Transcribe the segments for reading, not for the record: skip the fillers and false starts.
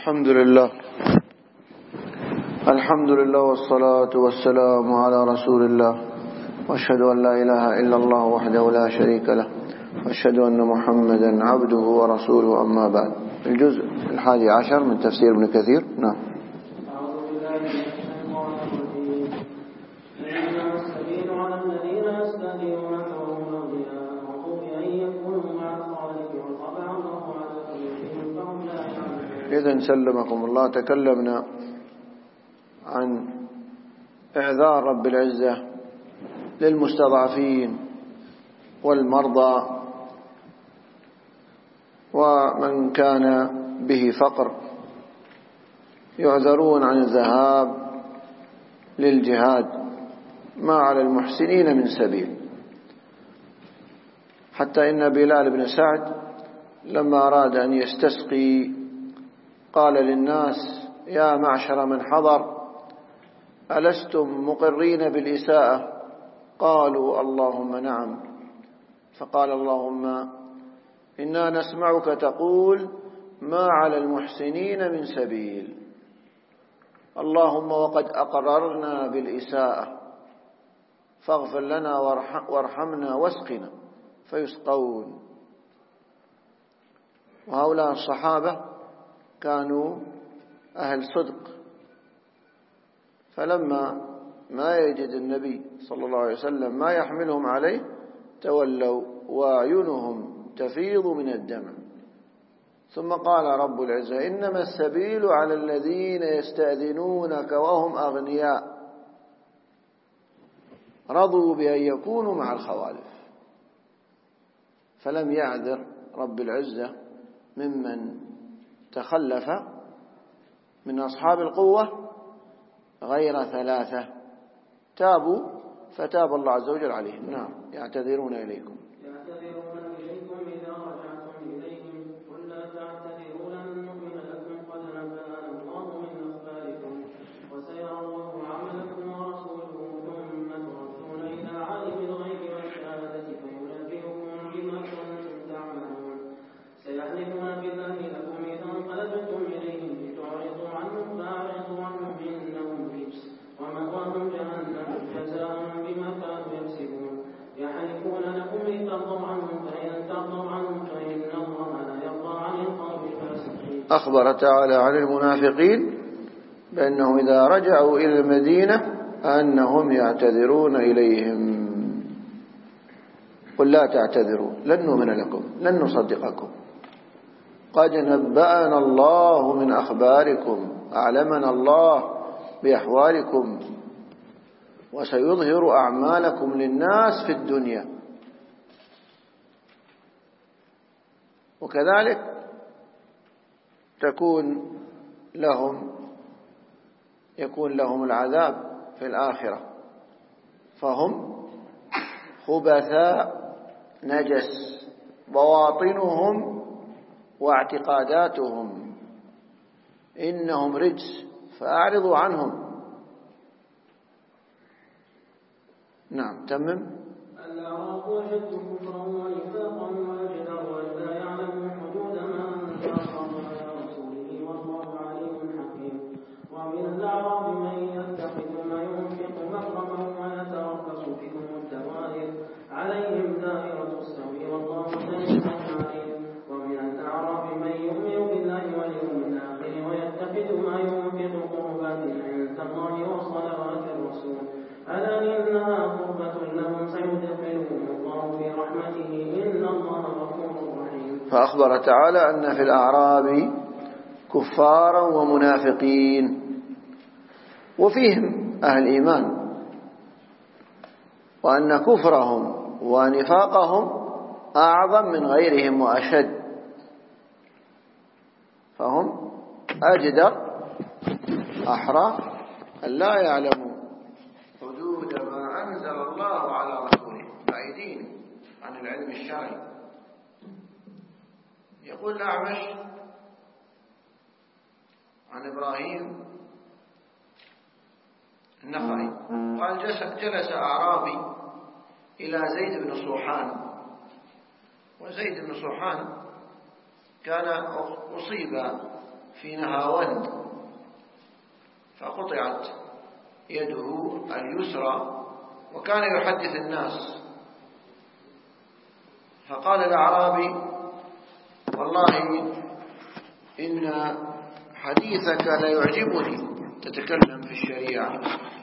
الحمد لله والصلاة والسلام على رسول الله، وأشهد أن لا إله إلا الله وحده لا شريك له، وأشهد أن محمدا عبده ورسوله. أما بعد، الجزء 11 من تفسير ابن كثير. نعم. إذن سلمكم الله، تكلمنا عن إعذار رب العزة للمستضعفين والمرضى ومن كان به فقر، يعذرون عن الذهاب للجهاد ما على المحسنين من سبيل. حتى إن بلال بن سعد لما أراد أن يستسقي قال للناس: يا معشر من حضر، ألستم مقرين بالإساءة؟ قالوا: اللهم نعم. فقال: اللهم إنا نسمعك تقول ما على المحسنين من سبيل، اللهم وقد أقررنا بالإساءة فاغفر لنا وارحمنا واسقنا، فيسقون. وهؤلاء الصحابة كانوا أهل صدق، فلما ما يجد النبي صلى الله عليه وسلم ما يحملهم عليه تولوا وأعينهم تفيض من الدمع. ثم قال رب العزة: إنما السبيل على الذين يستأذنونك وهم أغنياء رضوا بأن يكونوا مع الخوالف. فلم يعذر رب العزة ممن تخلف من أصحاب القوة غير 3 تابوا فتاب الله عز وجل عليهم. نعم. يعتذرون إليكم إذا رجعتم إليهم، قل لا تعتذروا لن نؤمن لكم قد نبأنا الله من أخباركم وسيرى الله عملكم ورسوله ثم تردون إلى عالم الغيب والشهادة فينبئكم بما كنتم تعملون. سيحلفون بالله لكم إذا انقلبتم إليهم لتعرضوا عنهم فأعرضوا عنهم إنهم رجس ومأواهم جهنم جزاء بما كانوا يكسبون. يحلفون لكم لترضوا عنهم فإن ترضوا عنهم فإن الله لا يرضى عن القوم الفاسقين. أخبر تعالى عن المنافقين بأنه إذا رجعوا إلى المدينة أنهم يعتذرون إليهم. قل لا تعتذروا لن نؤمن لكم لن نصدقكم قد نبأنا الله من أخباركم، أعلمنا الله بأحوالكم وسيظهر أعمالكم للناس في الدنيا. وكذلك يكون لهم العذاب في الآخرة، فهم خبثاء نجس بواطنهم واعتقاداتهم، إنهم رجس فأعرضوا عنهم. نعم. تمم. الأعراب أشد كفرا ونفاقا وأجدر ولا يعلم حدود ما أنزل الله على رسوله والله عليم حكيم. ومن الأعراب من يتخذ ما ينفق مغرما ويتربص بكم الدوائر عليهم دائرة السوء والله سميع عليم. ومن الأعراب من يؤمن بالله واليوم الآخر ويتخذ ما ينفق قربات عند الله وصلوات الرسول ألا إنها قربة لهم سيدخلهم الله في رحمته إن الله غفور رحيم. فأخبر تعالى أن في الأعراب كفارا ومنافقين، وفيهم أهل إيمان، وأن كفرهم ونفاقهم أعظم من غيرهم وأشد، فهم أجدر أحرى أن لا يعلموا حدود ما أنزل الله على رسوله، بعيدين عن العلم الشرعي. يقول الأعمش عن إبراهيم النخعي قال: جلس أعرابي إلى زيد بن صوحان، وزيد بن صوحان كان أصيب في نهاوند فقطعت يده اليسرى وكان يحدث الناس، فقال الأعرابي: والله إن حديثك لا يعجبني، تتكلم في الشريعة،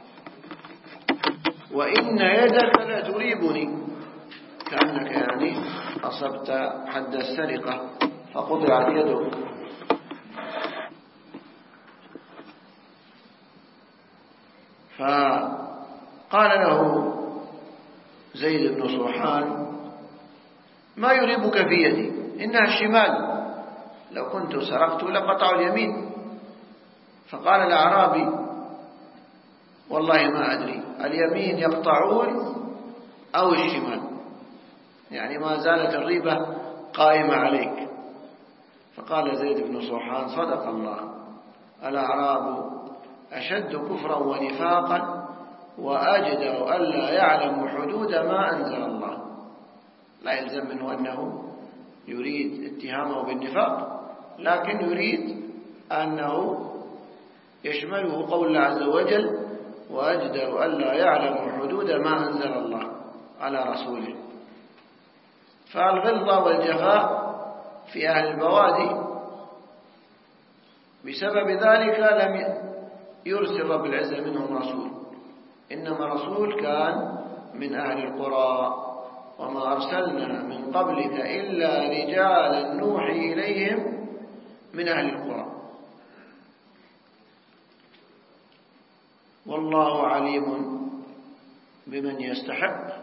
وإن يدك لا تريبني، كأنك يعني أصبت حد السرقة فقطعت يدك. فقال له زيد بن صوحان: ما يريبك في يدي؟ إنها الشمال، لو كنت سرقت لقطع اليمين. فقال الأعرابي: والله ما أدري اليمين يقطعون أو الشمال، يعني ما زالت الريبة قائمة عليك. فقال زيد بن صوحان: صدق الله، الأعراب أشد كفرا ونفاقا وأجدر ألا يعلم حدود ما أنزل الله. لا يلزم منه أنه يريد اتهامه بالنفاق، لكن يريد أنه يشمله قول الله عز وجل: وأجدر ألا يعلم حدود ما أنزل الله على رسوله. فالغلظة والجفاء في أهل البوادي بسبب ذلك لم يرسل رب العزة منهم رسول، إنما رسول كان من أهل القرى، وما أرسلنا من قبلك إلا رجالا نوحي إليهم من أهل القرى. والله عليم بمن يستحق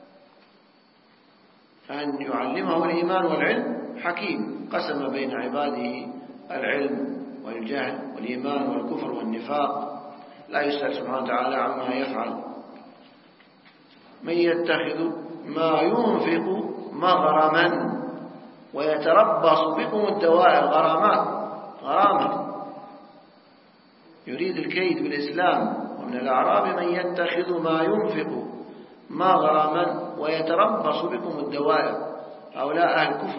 أن يعلمه الإيمان والعلم، حكيم قسم بين عباده العلم والجهل والإيمان والكفر والنفاق، لا يسأل سبحانه وتعالى عما يفعل. من يتخذ ما ينفق مغرما ويتربص بكم الدوائر. غرامة يريد الكيد بالإسلام. ومن الأعراب من يتخذ ما ينفق مغرما ويتربص بكم الدوائر، هؤلاء أهل الكفر،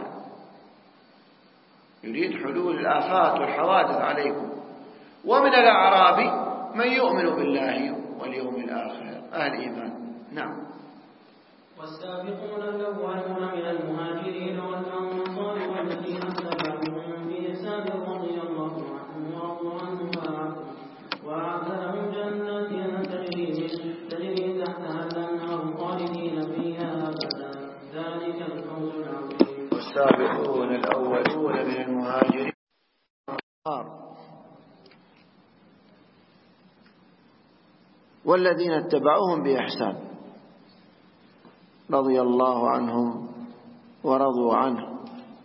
يريد حلول الآفات والحوادث عليكم. ومن الأعراب من يؤمن بالله واليوم الآخر، أهل إيمان. نعم. والسابقون الأولون من المهاجرين والأنصار والذين اتبعوهم بإحسان رضي الله عنهم ورضوا عنه وأعد لهم جنات تجري تحتها الأنهار خالدين فيها أبدا، ذلك الفوز العظيم. والسابقون الأولون من المهاجرين والذين اتبعوهم بإحسان رضي الله عنهم ورضوا عنه.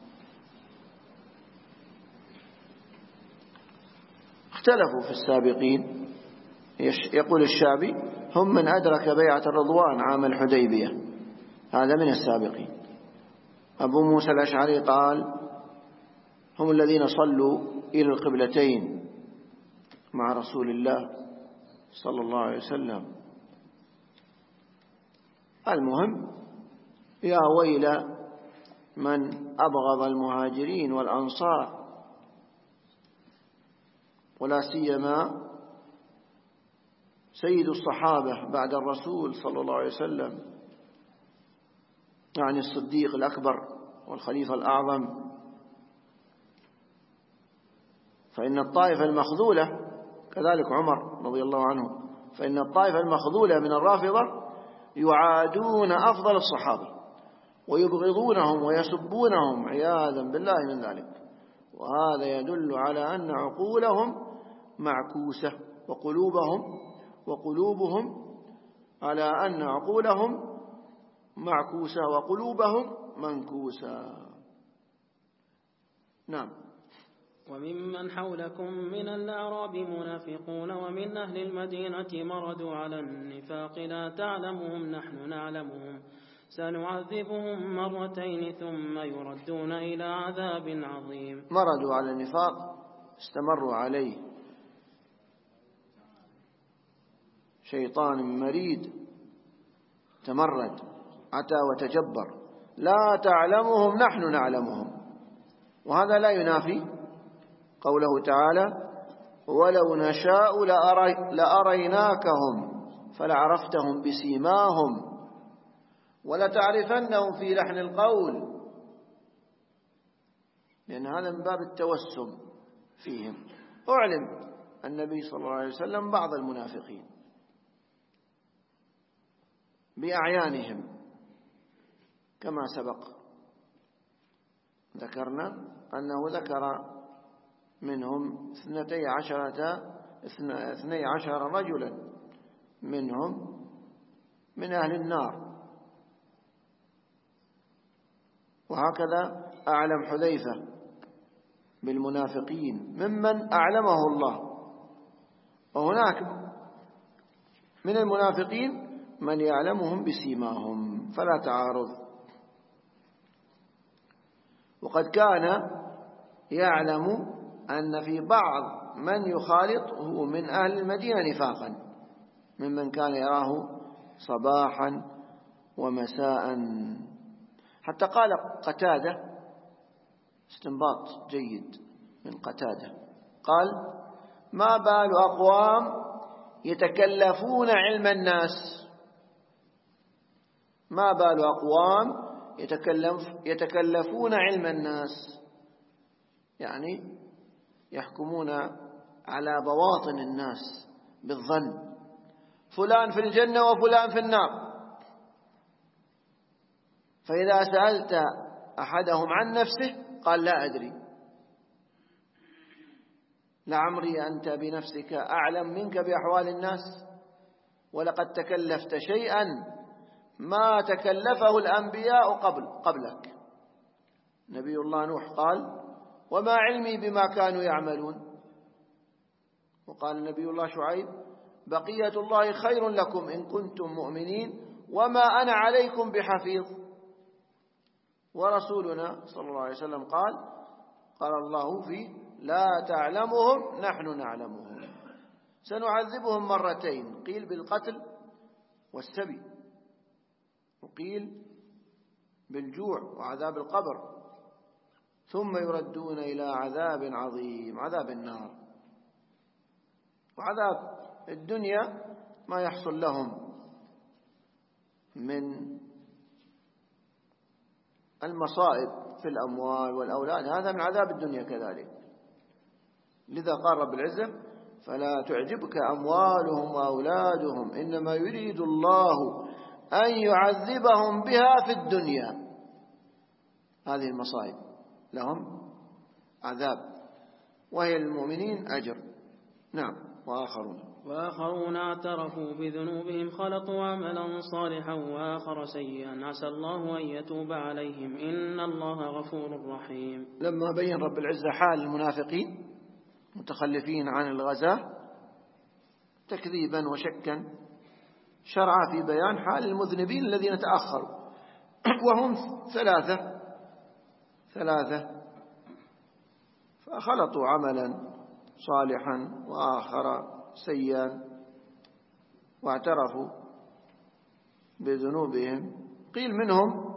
اختلفوا في السابقين. يقول الشعبي: هم من أدرك بيعة الرضوان عام الحديبية، هذا من السابقين. أبو موسى الأشعري قال: هم الذين صلوا إلى القبلتين مع رسول الله صلى الله عليه وسلم. المهم: يا ويل من أبغض المهاجرين والأنصار، ولا سيما سيد الصحابة بعد الرسول صلى الله عليه وسلم، يعني الصديق الأكبر والخليفة الأعظم. فإن الطائفة المخذولة، كذلك عمر رضي الله عنه، فإن الطائفة المخذولة من الرافضة يعادون أفضل الصحابة ويبغضونهم ويسبونهم عياذا بالله من ذلك. وهذا يدل على أن عقولهم معكوسة وقلوبهم على أن عقولهم معكوسة وقلوبهم منكوسة. نعم. وممن حولكم من الأعراب منافقون ومن أهل المدينة مردوا على النفاق لا تعلمهم نحن نعلمهم سنعذبهم مرتين ثم يردون إلى عذاب عظيم. مردوا على النفاق، استمروا عليه. شيطان مريد تمرد عتى وتجبر. لا تعلمهم نحن نعلمهم، وهذا لا ينافي قوله تعالى ولو نشاء لأريناكهم فلعرفتهم بسيماهم ولتعرفنهم في لحن القول، لأن هذا من باب التوسم فيهم. أعلم النبي صلى الله عليه وسلم بعض المنافقين بأعيانهم كما سبق ذكرنا أنه ذكر منهم 12 رجلا منهم من أهل النار. وهكذا أعلم حذيفة بالمنافقين ممن أعلمه الله. وهناك من المنافقين من يعلمهم بسيماهم فلا تعارض. وقد كان يعلم أن في بعض من يخالطه من أهل المدينة نفاقا ممن كان يراه صباحا ومساء. حتى قال قتادة استنباط جيد من قتادة، قال ما بال أقوام يتكلفون علم الناس، ما بال أقوام يتكلفون علم الناس، يعني يحكمون على بواطن الناس بالظن، فلان في الجنة وفلان في النار. فإذا سألت أحدهم عن نفسه قال لا أدري. لعمري أنت بنفسك أعلم منك بأحوال الناس، ولقد تكلفت شيئا ما تكلفه الأنبياء قبلك. نبي الله نوح قال وما علمي بما كانوا يعملون. وقال نبي الله شعيب بقية الله خير لكم إن كنتم مؤمنين وما أنا عليكم بحفيظ. ورسولنا صلى الله عليه وسلم قال الله فيه لا تعلمهم نحن نعلمهم سنعذبهم مرتين، قيل بالقتل والسبي، وقيل بالجوع وعذاب القبر، ثم يردون إلى عذاب عظيم عذاب النار. وعذاب الدنيا ما يحصل لهم من المصائب في الأموال والأولاد هذا من عذاب الدنيا كذلك. لذا قال رب العزة فلا تعجبك أموالهم وأولادهم إنما يريد الله أن يعذبهم بها في الدنيا. هذه المصائب لهم عذاب وهي للمؤمنين أجر. نعم. وآخرون اعترفوا بذنوبهم خلطوا عملا صالحا وآخر سيئا عسى الله أن يتوب عليهم إن الله غفور رحيم. لما بين رب العزة حال المنافقين متخلفين عن الغزاة تكذيبا وشكا، شرع في بيان حال المذنبين الذين تأخروا وهم ثلاثة فخلطوا عملا صالحا وآخر سيئا واعترفوا بذنوبهم. قيل منهم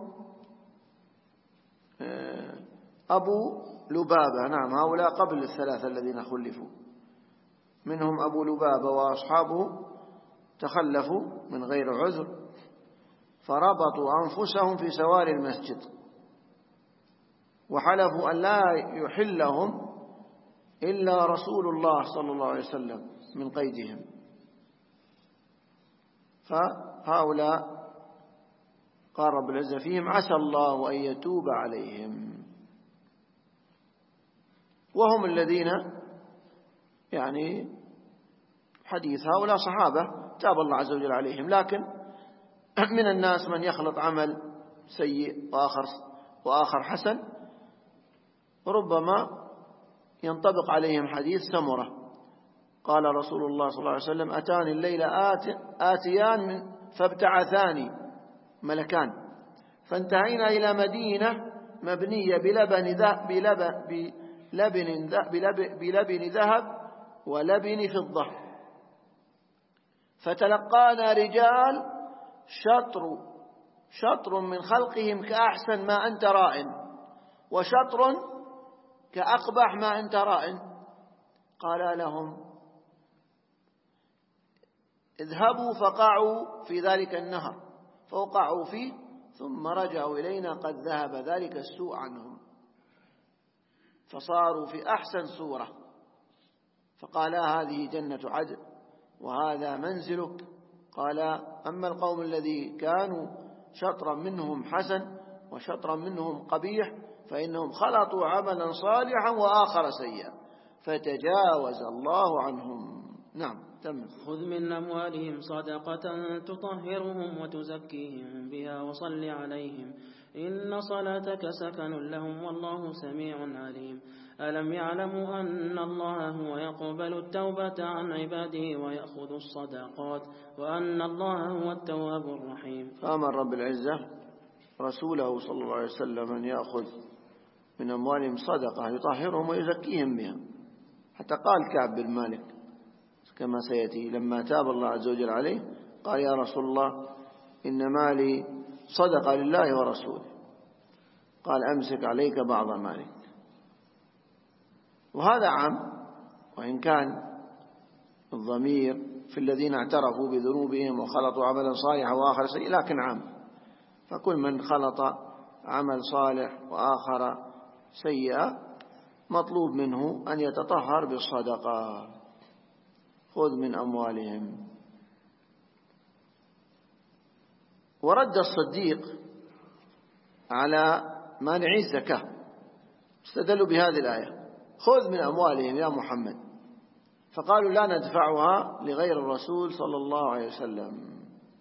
أبو لبابة، نعم هؤلاء قبل الثلاثة الذين خلفوا، منهم أبو لبابة وأصحابه تخلفوا من غير عذر فربطوا أنفسهم في سوار المسجد وحلفوا أن لا يحلهم إلا رسول الله صلى الله عليه وسلم من قيدهم. فهؤلاء قال رب العزة فيهم عسى الله أن يتوب عليهم. وهم الذين يعني حديث هؤلاء صحابة تاب الله عز وجل عليهم، لكن من الناس من يخلط عمل سيء وآخر حسن، ربما ينطبق عليهم حديث سمرة قال رسول الله صلى الله عليه وسلم أتاني الليلة آتيان فابتعثاني ملكان فانتهينا إلى مدينة مبنية بلبن ذهب ولبن فضة، فتلقانا رجال شطر من خلقهم كأحسن ما أنت راء وشطر كأقبح ما أنت راء. قال لهم اذهبوا فقعوا في ذلك النهر، فوقعوا فيه ثم رجعوا إلينا قد ذهب ذلك السوء عنهم، فصاروا في أحسن صورة. فقال هذه جنة عدن وهذا منزلك. قال أما القوم الذي كانوا شطرا منهم حسن وشطرا منهم قبيح فإنهم خلطوا عملا صالحا وآخر سيئا فتجاوز الله عنهم. نعم تم. خذ من أموالهم صدقة تطهرهم وتزكيهم بها وصل عليهم إن صلاتك سكن لهم والله سميع عليم. ألم يعلموا أن الله هو يقبل التوبة عن عباده ويأخذ الصدقات وأن الله هو التواب الرحيم. فأمر رب العزة رسوله صلى الله عليه وسلم أن يأخذ من أموالهم صدقة يطهرهم ويزكيهم بها، حتى قال كعب بن مالك كما سيأتي لما تاب الله عز وجل عليه قال يا رسول الله إن مالي صدقة لله ورسوله، قال أمسك عليك بعض مالك. وهذا عام، وإن كان الضمير في الذين اعترفوا بذنوبهم وخلطوا عملا صالحا وآخر سيء، لكن عام، فكل من خلط عمل صالح وآخر سيئا مطلوب منه أن يتطهر بالصدقة. خذ من أموالهم. ورد الصديق على مانعي الزكاة، استدلوا بهذه الآية خذ من أموالهم يا محمد، فقالوا لا ندفعها لغير الرسول صلى الله عليه وسلم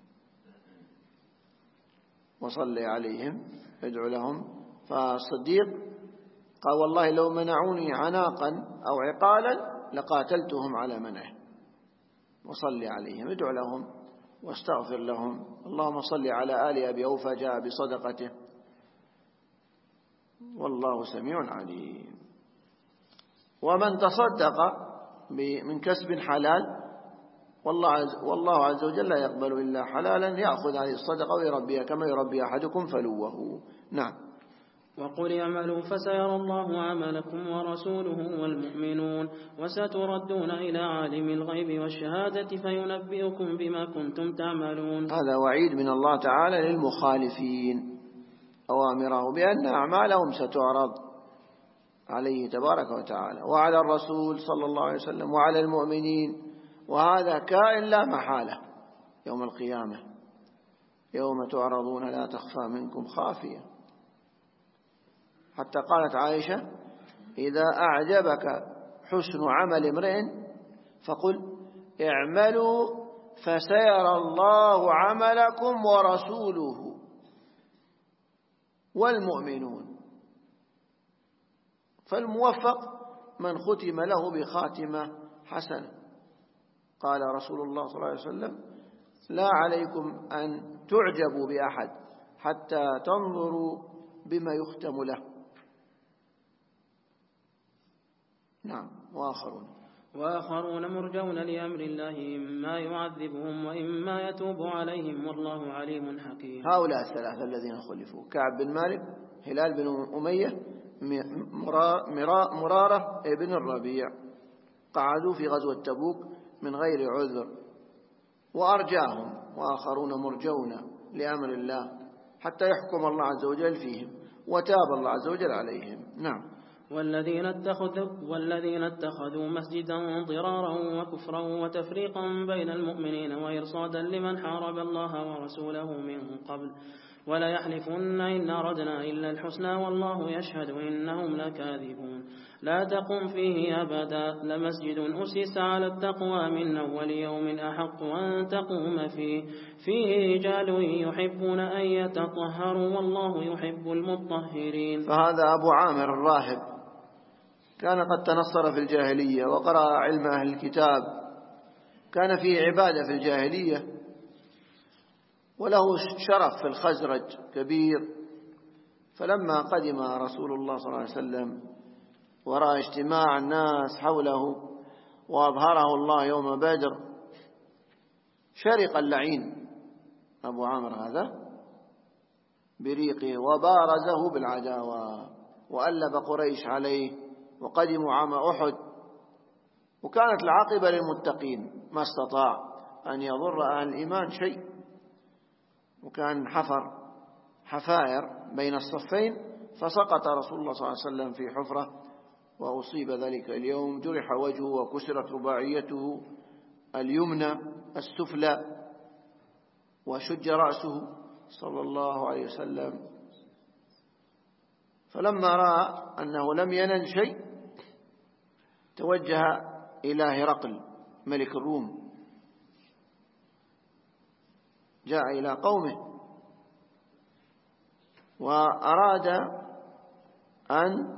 وصل عليهم ادعو لهم. فالصديق قال والله لو منعوني عناقا أو عقالا لقاتلتهم على منعه، وصل عليهم ادعو لهم واستغفر لهم. اللهم صل على آل أبي أوفى جاء بصدقته والله سميع عليم. ومن تصدق من كسب حلال والله عز وجل لا يقبل إلا حلالا يأخذ هذه الصدقة ويربيها كما يربي أحدكم فلوه. نعم. وقل اعملوا فسيرى الله عملكم ورسوله والمؤمنون وستردون إلى عالم الغيب والشهادة فينبئكم بما كنتم تعملون. هذا وعيد من الله تعالى للمخالفين أوامره بأن أعمالهم ستعرض عليه تبارك وتعالى وعلى الرسول صلى الله عليه وسلم وعلى المؤمنين، وهذا كائن لا محالة يوم القيامة يوم تعرضون لا تخفى منكم خافية. حتى قالت عائشة إذا أعجبك حسن عمل امرئ فقل اعملوا فسيرى الله عملكم ورسوله والمؤمنون. فالموفق من ختم له بخاتمة حسنة. قال رسول الله صلى الله عليه وسلم لا عليكم أن تعجبوا بأحد حتى تنظروا بما يختم له. نعم. وآخرون مرجون لأمر الله إما يعذبهم وإما يتوب عليهم والله عليم حكيم. هؤلاء الثلاثة الذين خلفوا كعب بن مالك هلال بن أمية مرارة ابن الربيع قعدوا في غزوة تبوك من غير عذر وأرجاهم. وآخرون مرجون لأمر الله حتى يحكم الله عز وجل فيهم وتاب الله عز وجل عليهم. نعم. والذين اتخذوا مسجدا ضرارا وكفرا وتفريقا بين المؤمنين وإرصادا لمن حارب الله ورسوله من قبل ولا يحلفن إن أردنا إلا الحسنى والله يشهد إنهم لكاذبون. لا تقم فيه أبدا لمسجد أسس على التقوى من أول يوم أحق أن تقوم فيه رجال يحبون أن يتطهروا والله يحب المطهرين. فهذا أبو عامر الراهب كان قد تنصر في الجاهلية وقرأ علم أهل الكتاب، كان فيه عبادة في الجاهلية وله شرف في الخزرج كبير. فلما قدم رسول الله صلى الله عليه وسلم ورأى اجتماع الناس حوله وأظهره الله يوم بدر شرق اللعين أبو عامر هذا بريقه وبارزه بالعداوة وألب قريش عليه، وقدموا عام أحد وكانت العاقبة للمتقين، ما استطاع أن يضر أهل الإيمان شيء، وكان حفر حفائر بين الصفين فسقط رسول الله صلى الله عليه وسلم في حفرة وأصيب ذلك اليوم، جرح وجهه وكسرت رباعيته اليمنى السفلى وشج رأسه صلى الله عليه وسلم. فلما رأى أنه لم ينل شيء توجه إلى هرقل ملك الروم، جاء إلى قومه وأراد أن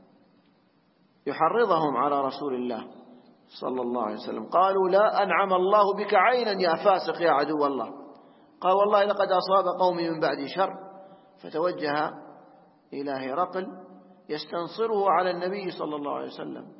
يحرضهم على رسول الله صلى الله عليه وسلم. قالوا: لا أنعم الله بك عينا يا فاسق يا عدو الله. قال: والله لقد أصاب قومي من بعد شر. فتوجه إلى هرقل يستنصره على النبي صلى الله عليه وسلم،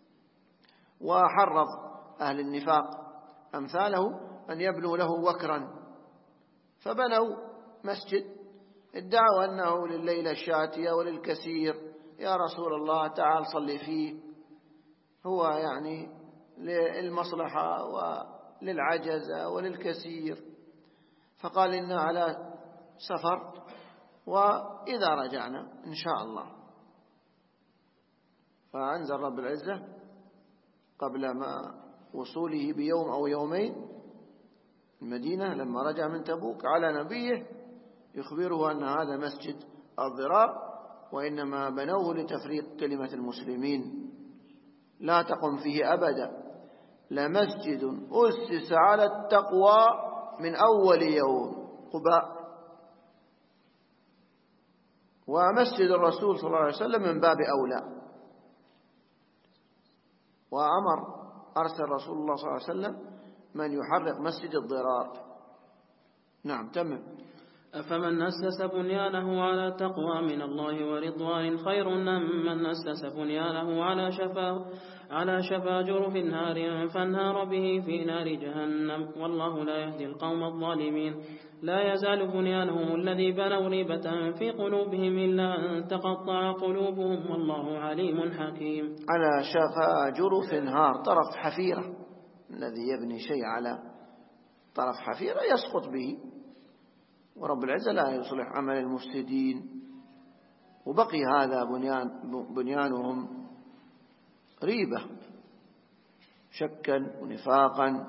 وحرض أهل النفاق أمثاله أن يبنوا له وكرا، فبنوا مسجد ادعوا أنه لليلة الشاتية وللكثير، يا رسول الله تعال صلي فيه، هو يعني للمصلحة وللعجزة وللكثير. فقال: إنا على سفر وإذا رجعنا إن شاء الله. فأنزل رب العزة قبل ما وصوله بيوم أو يومين المدينة لما رجع من تبوك على نبيه يخبره أن هذا مسجد الضرار، وإنما بنوه لتفريق كلمة المسلمين، لا تقم فيه أبدا، لمسجد أسس على التقوى من أول يوم قباء، ومسجد الرسول صلى الله عليه وسلم من باب أولى. أرسل رسول الله صلى الله عليه وسلم من يحرق مسجد الضرار. نعم تمام. أفمن أسس بنيانه على تقوى من الله ورضوان خير أم من أسس بنيانه على شفا جرف نار فانهار به في نار جهنم والله لا يهدي القوم الظالمين. لا يزال بنيانهم الذي بنوا ريبة في قلوبهم إلا أن تقطع قلوبهم والله عليم حكيم. على شفا جرف نار، طرف حفيرة، الذي يبني شيء على طرف حفيرة يسقط به، ورب العزة لا يصلح عمل المفسدين. وبقي هذا بنيانهم ريبة، شكا ونفاقا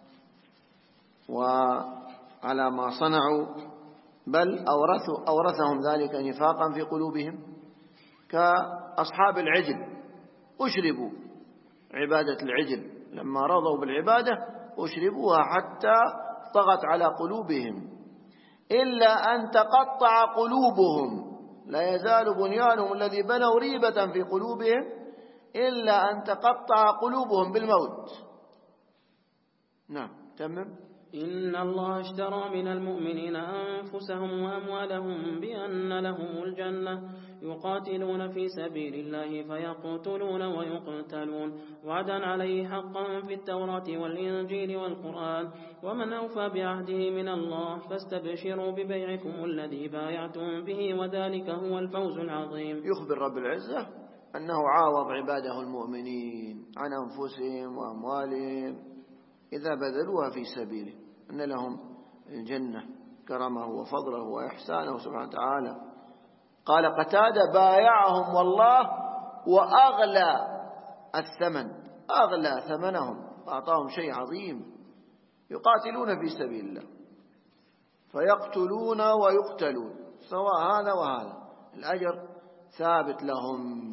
وعلى ما صنعوا، بل أورثهم ذلك نفاقا في قلوبهم، كأصحاب العجل أشربوا عبادة العجل، لما رضوا بالعبادة أشربوها حتى طغت على قلوبهم إلا أن تقطع قلوبهم. لا يزال بنيانهم الذي بنوا ريبة في قلوبهم إلا أن تقطع قلوبهم بالموت. نعم تمام. إن الله اشترى من المؤمنين أنفسهم وأموالهم بأن لهم الجنة يقاتلون في سبيل الله فيقتلون ويقتلون وعدا عليه حقا في التوراة والإنجيل والقرآن ومن أوفى بعهده من الله فاستبشروا ببيعكم الذي بايعتم به وذلك هو الفوز العظيم. يخبر رب العزة أنه عاوض عباده المؤمنين عن أنفسهم وأموالهم إذا بذلوها في سبيله، أن لهم الجنة كرمه وفضله وإحسانه سبحانه وتعالى. قال قتادة: بايعهم والله وأغلى الثمن، أغلى ثمنهم، أعطاهم شيء عظيم، يقاتلون في سبيل الله فيقتلون ويقتلون، سواء هذا وهذا الأجر ثابت لهم،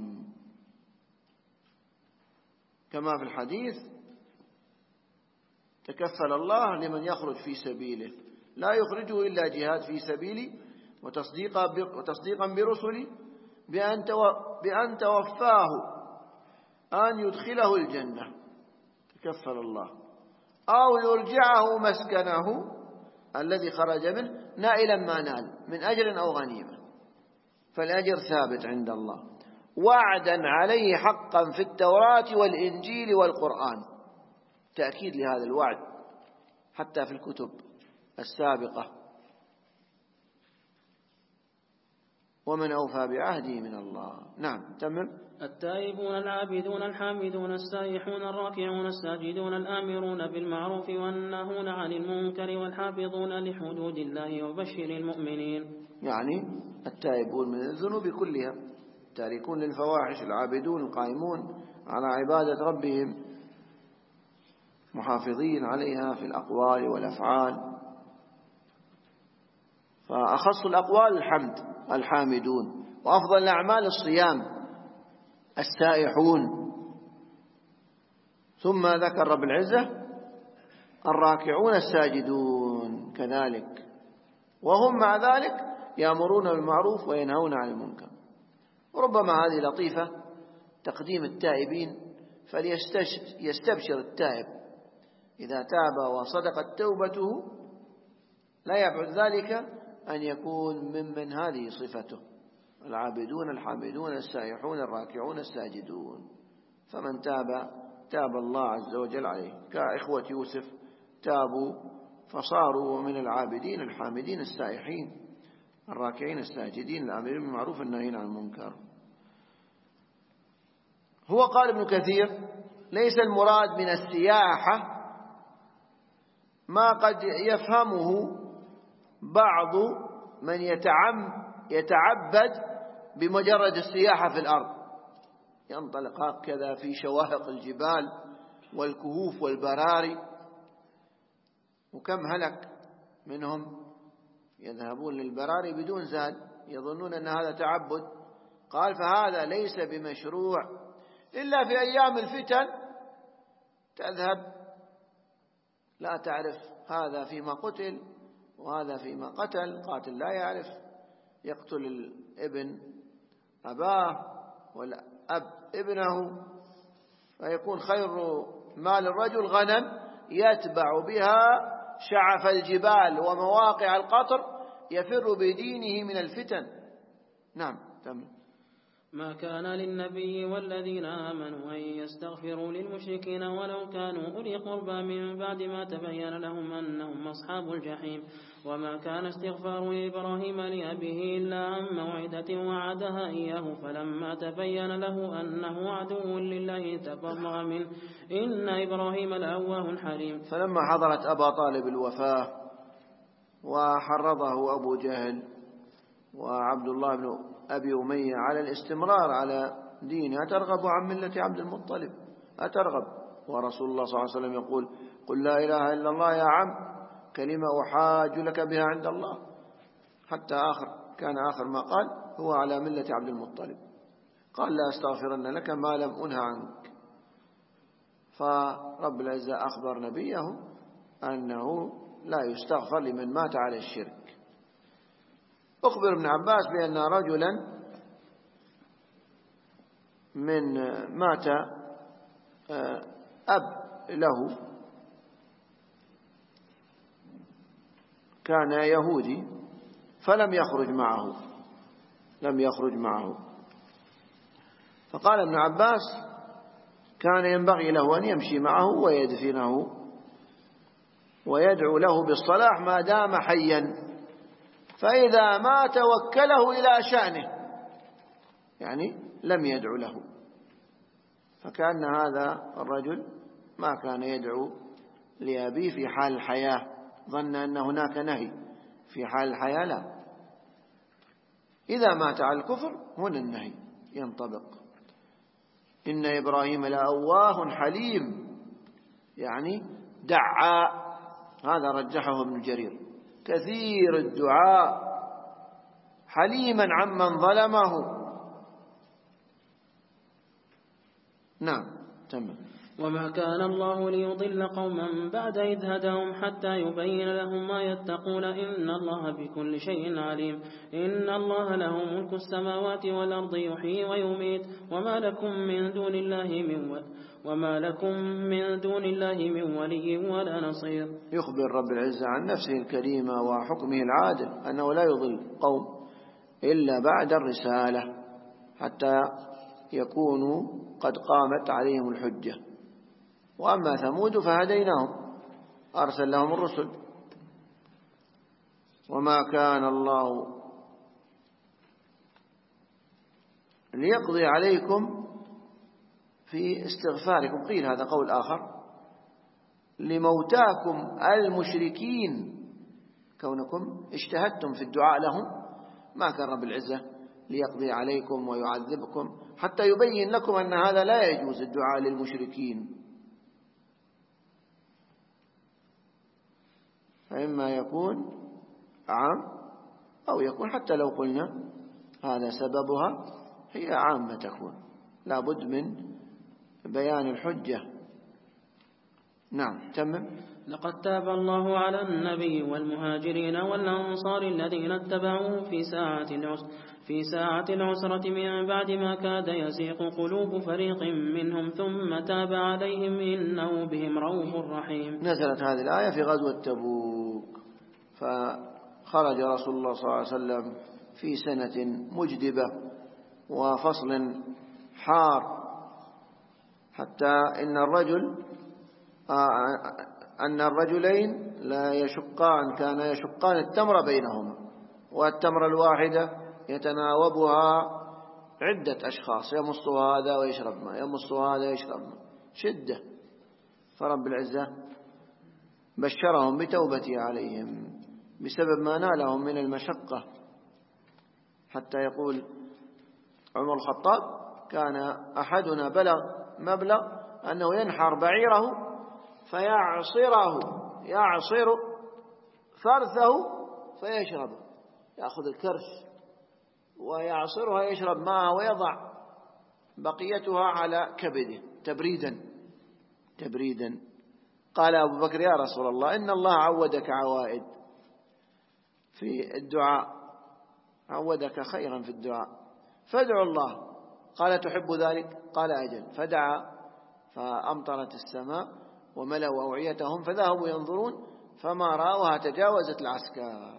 كما في الحديث: تكفل الله لمن يخرج في سبيله، لا يخرجه إلا جهاد في سبيلي وتصديقا برسلي بأن توفاه أن يدخله الجنة، تكفل الله، أو يرجعه مسكنه الذي خرج منه نائلا ما نال من أجر أو غنيمة، فالأجر ثابت عند الله، وعدا عليه حقا في التوراة والإنجيل والقرآن، تأكيد لهذا الوعد حتى في الكتب السابقة. ومن أوفى بعهده من الله. نعم تمام. التائبون العابدون الحامدون السائحون الراكعون الساجدون الآمرون بالمعروف والناهون عن المنكر والحافظون لحدود الله وبشر المؤمنين. يعني التائبون من الذنوب كلها، التاركون للفواحش، العابدون القائمون على عبادة ربهم، محافظين عليها في الأقوال والأفعال. فأخص الأقوال الحمد، الحامدون، وأفضل الأعمال الصيام، السائحون. ثم ذكر رب العزة الراكعون الساجدون كذلك، وهم مع ذلك يأمرون بالمعروف وينهون عن المنكر. وربما هذه لطيفة تقديم التائبين، فليستبشر التائب إذا تاب وصدقت توبته لا يبعد ذلك أن يكون ممن هذه صفته، العابدون الحامدون السائحون الراكعون الساجدون. فمن تاب الله عز وجل عليه، كإخوة يوسف تابوا فصاروا من العابدين الحامدين السائحين الراكعين الساجدين الآمرين بالمعروف الناهين عن المنكر. هو قال ابن كثير: ليس المراد من السياحة ما قد يفهمه بعض من يتعبد بمجرد السياحة في الأرض، ينطلق هكذا في شواهق الجبال والكهوف والبراري. وكم هلك منهم يذهبون للبراري بدون زاد يظنون أن هذا تعبد. قال: فهذا ليس بمشروع إلا في أيام الفتن، تذهب لا تعرف هذا فيما قتل وهذا فيما قتل، قاتل لا يعرف، يقتل الابن أباه والأب ابنه، فيكون خير مال الرجل غنم يتبع بها شعف الجبال ومواقع القطر يفر بدينه من الفتن. نعم تمام. ما كان للنبي والذين آمنوا أن يستغفروا للمشركين ولو كانوا أولي قربى من بعد ما تبين لهم أنهم أصحاب الجحيم. وما كان استغفار إبراهيم لأبيه إلا عن موعدة وعدها إياه فلما تبين له أنه عدو لله تبرأ منه إن إبراهيم لأواه حليم. فلما حضرت أبا طالب الوفاة وحرضه أبو جهل وعبد الله بن أبي أمية على الاستمرار على دينه: أترغب عن ملة عبد المطلب؟ أترغب؟ ورسول الله صلى الله عليه وسلم يقول: قل لا إله إلا الله يا عم، كلمة أحاج لك بها عند الله. حتى كان آخر ما قال هو على ملة عبد المطلب. قال: لا أستغفرن لك ما لم أنه عنك. فرب العزة أخبر نبيه أنه لا يستغفر لمن مات على الشرك. أخبر ابن عباس بأن رجلا من مات أب له كان يهودي فلم يخرج معه. فقال ابن عباس: كان ينبغي له أن يمشي معه ويدفنه ويدعو له بالصلاح ما دام حيا، فإذا ما توكله إلى شأنه، يعني لم يدعو له. فكأن هذا الرجل ما كان يدعو لأبيه في حال الحياة، ظن أن هناك نهي في حال الحياة، لا، إذا مات على الكفر هنا النهي ينطبق. إن إبراهيم لأواه حليم، يعني دعا، هذا رجحه ابن جرير، كثير الدعاء، حليما عمن ظلمه. نعم تمام. وما كان الله ليضل قوما بعد إذ هداهم حتى يبين لهم ما يتقون إن الله بكل شيء عليم. إن الله له ملك السماوات والأرض يحيي ويميت وما لكم من دون الله من ولي ولا نصير. يخبر رب العزة عن نفسه الكريمة وحكمه العادل أنه لا يضل قوم إلا بعد الرسالة حتى يكونوا قد قامت عليهم الحجة. وأما ثمود فهديناهم، أرسل لهم الرسل. وما كان الله ليقضي عليكم في استغفاركم. قيل هذا قول آخر لموتاكم المشركين، كونكم اجتهدتم في الدعاء لهم، ما كان رب العزة ليقضي عليكم ويعذبكم، حتى يبين لكم أن هذا لا يجوز الدعاء للمشركين. فإما يكون عام أو يكون، حتى لو قلنا هذا سببها، هي عامة تكون، لا بد من بيان الحجة. نعم تمم. لقد تاب الله على النبي والمهاجرين والأنصار الذين اتبعوه في ساعة العسرة من بعد ما كاد يزيغ قلوب فريق منهم ثم تاب عليهم إنه بهم رؤوف رحيم. نزلت هذه الآية في غزوة تبوك، فخرج رسول الله صلى الله عليه وسلم في سنة مجدبة وفصل حار، حتى أن الرجلين لا يشقان، كان يشقان التمر بينهما، والتمر الواحدة يتناوبها عدة أشخاص، يمصها هذا ويشرب ما، يمصها هذا ويشرب ما، شدة. فرب العزة بشرهم بتوبته عليهم بسبب ما نالهم من المشقة، حتى يقول عمر الخطاب كان أحدنا بلغ مبلغ أنه ينحر بعيره يعصر فرثه فيشربه، يأخذ الكرش ويعصرها يشرب معها ويضع بقيتها على كبده تبريدا. قال أبو بكر يا رسول الله إن الله عودك عوائد في الدعاء، عودك خيرا في الدعاء، فادعوا الله. قال تحب ذلك؟ قال أجل. فدعا فأمطرت السماء وملأوا أوعيتهم فذهبوا ينظرون فما رأوها تجاوزت العسكر.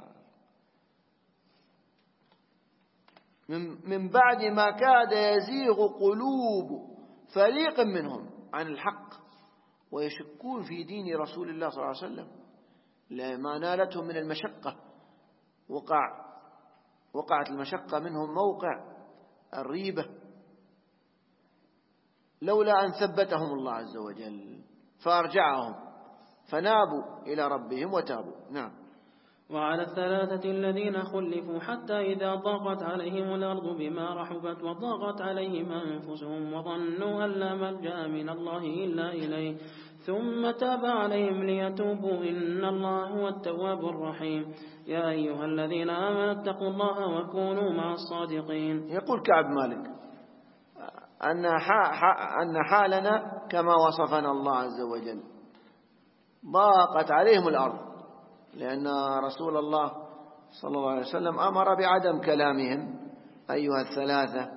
من بعد ما كاد يزيغ قلوب فريق منهم عن الحق ويشكون في دين رسول الله صلى الله عليه وسلم، لما نالتهم من المشقة. وقعت المشقة منهم موقع الريبة، لولا أن ثبتهم الله عز وجل فأرجعهم فنابوا إلى ربهم وتابوا. نعم. وعلى الثلاثة الذين خلفوا حتى إذا ضاقت عليهم الأرض بما رحبت وضاقت عليهم أنفسهم وظنوا أن لا ملجأ من الله إلا إليه ثم تاب عليهم ليتوبوا إن الله هو التواب الرحيم. يا أيها الذين آمنوا اتقوا الله وكونوا مع الصادقين. يقول كعب مالك أن حالنا كما وصفنا الله عز وجل، ضاقت عليهم الأرض، لأن رسول الله صلى الله عليه وسلم أمر بعدم كلامهم أيها الثلاثة.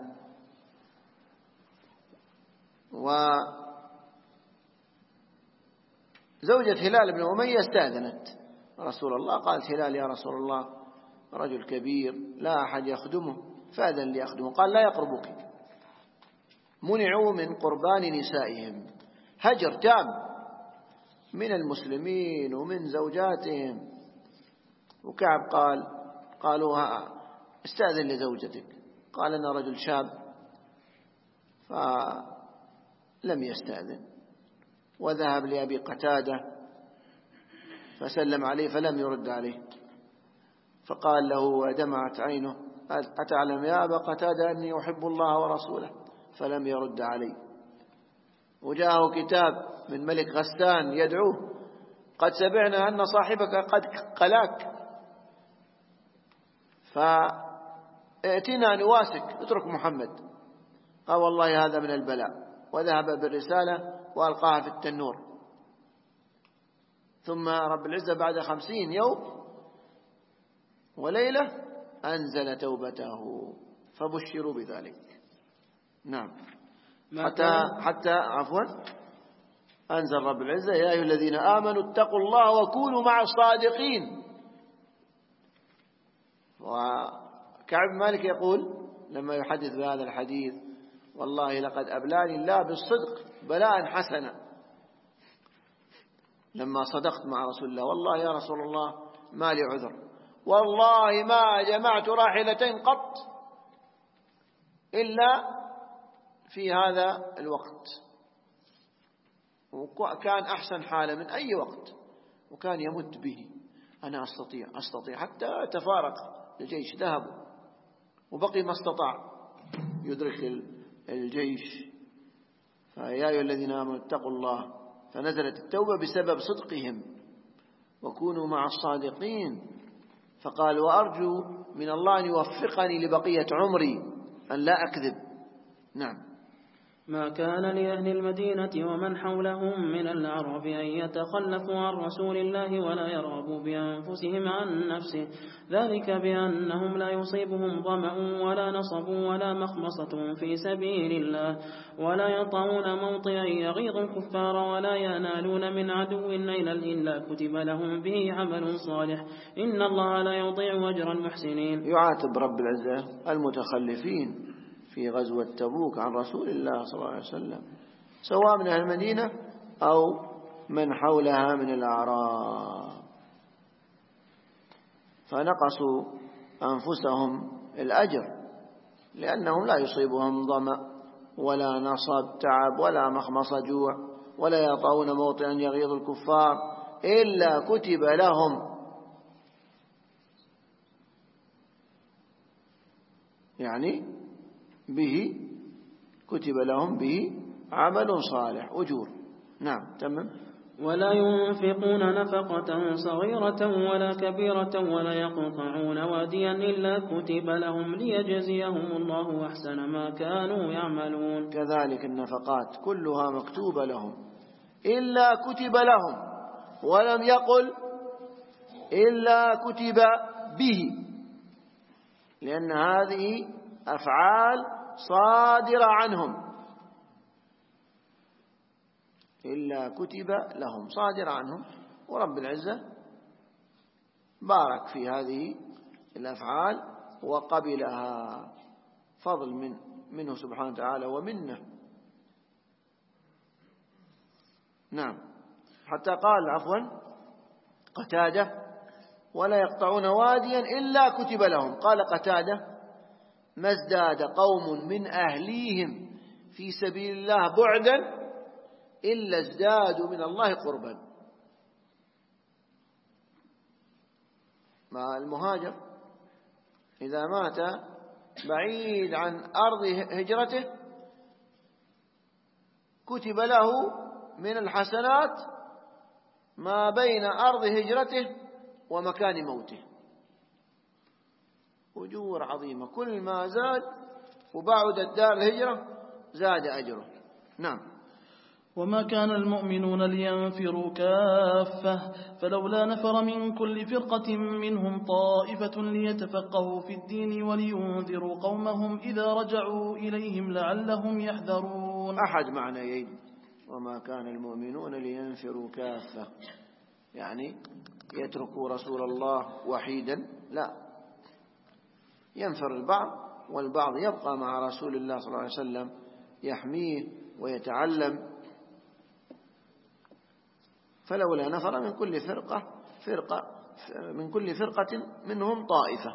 وزوجة هلال بن أمية استأذنت رسول الله، قالت هلال يا رسول الله رجل كبير لا أحد يخدمه فأذن لي أخدمه. قال لا يقربك. منعوا من قربان نسائهم، هجر تام من المسلمين ومن زوجاتهم. وكعب قالوا استأذن لزوجتك. قال أنا رجل شاب، فلم يستأذن، وذهب لأبي قتادة فسلم عليه فلم يرد عليه، فقال له ودمعت عينه أتعلم يا أبا قتادة أني أحب الله ورسوله؟ فلم يرد عليه. وجاءه كتاب من ملك غسان يدعوه قد سمعنا أن صاحبك قد قلاك فائتنا نواسك اترك محمد. قال والله هذا من البلاء، وذهب بالرسالة وألقاها في التنور. ثم رب العزة بعد 50 يوم وليلة أنزل توبته فبشروا بذلك. نعم. حتى عفوا أنزل رب العزة يا أيها الذين آمنوا اتقوا الله وكونوا مع الصادقين. وكعب مالك يقول لما يحدث بهذا الحديث والله لقد أبلاني الله بالصدق بلاء حسنا لما صدقت مع رسول الله. والله يا رسول الله ما لي عذر، والله ما جمعت راحلتين قط إلا في هذا الوقت، وكان أحسن حالة من أي وقت، وكان يمد به: أنا أستطيع، حتى تفارق الجيش، ذهبوا وبقي ما استطاع يدرك الجيش. فيا أيها الذين آمنوا اتقوا الله، فنزلت التوبة بسبب صدقهم، وكونوا مع الصادقين. فقال: وأرجو من الله أن يوفقني لبقية عمري أن لا أكذب. نعم. ما كان لأهل المدينة ومن حولهم من الأعراب أن يتخلفوا عن رسول الله ولا يرغبوا بأنفسهم عن نفسه، ذلك بأنهم لا يصيبهم ظمأ ولا نصب ولا مخمصة في سبيل الله، ولا يطعون موطئا يغيظ الكفار، ولا ينالون من عدو نيلا إلا كتب لهم به عمل صالح، إن الله لا يضيع أجر المحسنين. يعاتب رب العزة المتخلفين في غزوة تبوك عن رسول الله صلى الله عليه وسلم، سواء من أهل المدينة أو من حولها من الأعراب، فنقصوا أنفسهم الأجر لأنهم لا يصيبهم ظمأ ولا نصب تعب ولا مخمص جوع، ولا يطعون موطئا يغيظ الكفار إلا كتب لهم، يعني به كتب لهم به عمل صالح، أجور. نعم. تمام. ولا ينفقون نفقة صغيرة ولا كبيرة ولا يقطعون واديا إلا كتب لهم ليجزيهم الله أحسن ما كانوا يعملون. كذلك النفقات كلها مكتوبة لهم إلا كتب لهم، ولم يقل إلا كتب به، لأن هذه أفعال صادرة عنهم، إلا كتب لهم صادرة عنهم، ورب العزة بارك في هذه الأفعال وقبلها، فضل منه سبحانه وتعالى ومنه. نعم. حتى قال قتادة: ولا يقطعون واديا إلا كتب لهم. قال قتادة: ما ازداد قوم من أهليهم في سبيل الله بعدا إلا ازدادوا من الله قربا. مع المهاجر إذا مات بعيد عن أرض هجرته كتب له من الحسنات ما بين أرض هجرته ومكان موته، أجور عظيمة، كل ما زاد وبعدت دار الهجرة زاد أجره. نعم. وما كان المؤمنون لينفروا كافة، فلولا نفر من كل فرقة منهم طائفة ليتفقهوا في الدين ولينذروا قومهم إذا رجعوا إليهم لعلهم يحذرون. أحد معنيين: وما كان المؤمنون لينفروا كافة، يعني يتركوا رسول الله وحيدا، لا، ينفر البعض والبعض يبقى مع رسول الله صلى الله عليه وسلم يحميه ويتعلم. فلولا نفر من كل من كل فرقة منهم طائفة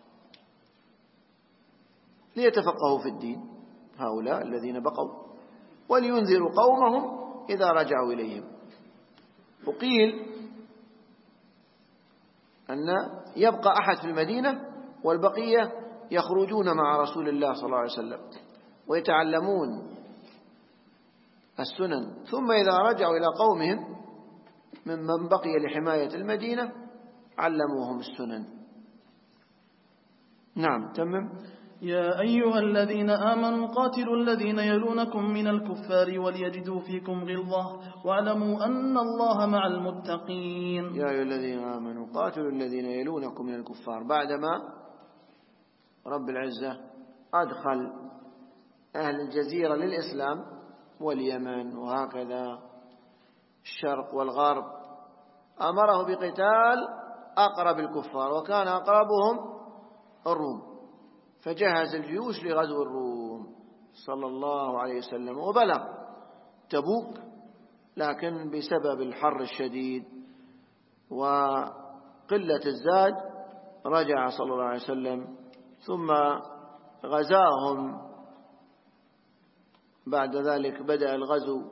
ليتفقهوا في الدين، هؤلاء الذين بقوا، ولينذروا قومهم إذا رجعوا إليهم. وقيل أن يبقى أحد في المدينة والبقية يخرجون مع رسول الله صلى الله عليه وسلم ويتعلمون السنن، ثم إذا رجعوا إلى قومهم ممن بقي لحماية المدينة علموهم السنن. نعم. تمم. يا أيها الذين آمنوا قاتلوا الذين يلونكم من الكفار وليجدوا فيكم غلظة واعلموا أن الله مع المتقين. يا أيها الذين آمنوا قاتلوا الذين يلونكم من الكفار، بعدما رب العزة أدخل أهل الجزيرة للإسلام واليمن وهكذا الشرق والغرب، أمره بقتال أقرب الكفار، وكان أقربهم الروم، فجهز الجيوش لغزو الروم صلى الله عليه وسلم، وبلغ تبوك، لكن بسبب الحر الشديد وقلة الزاد رجع صلى الله عليه وسلم، ثم غزاهم بعد ذلك بدأ الغزو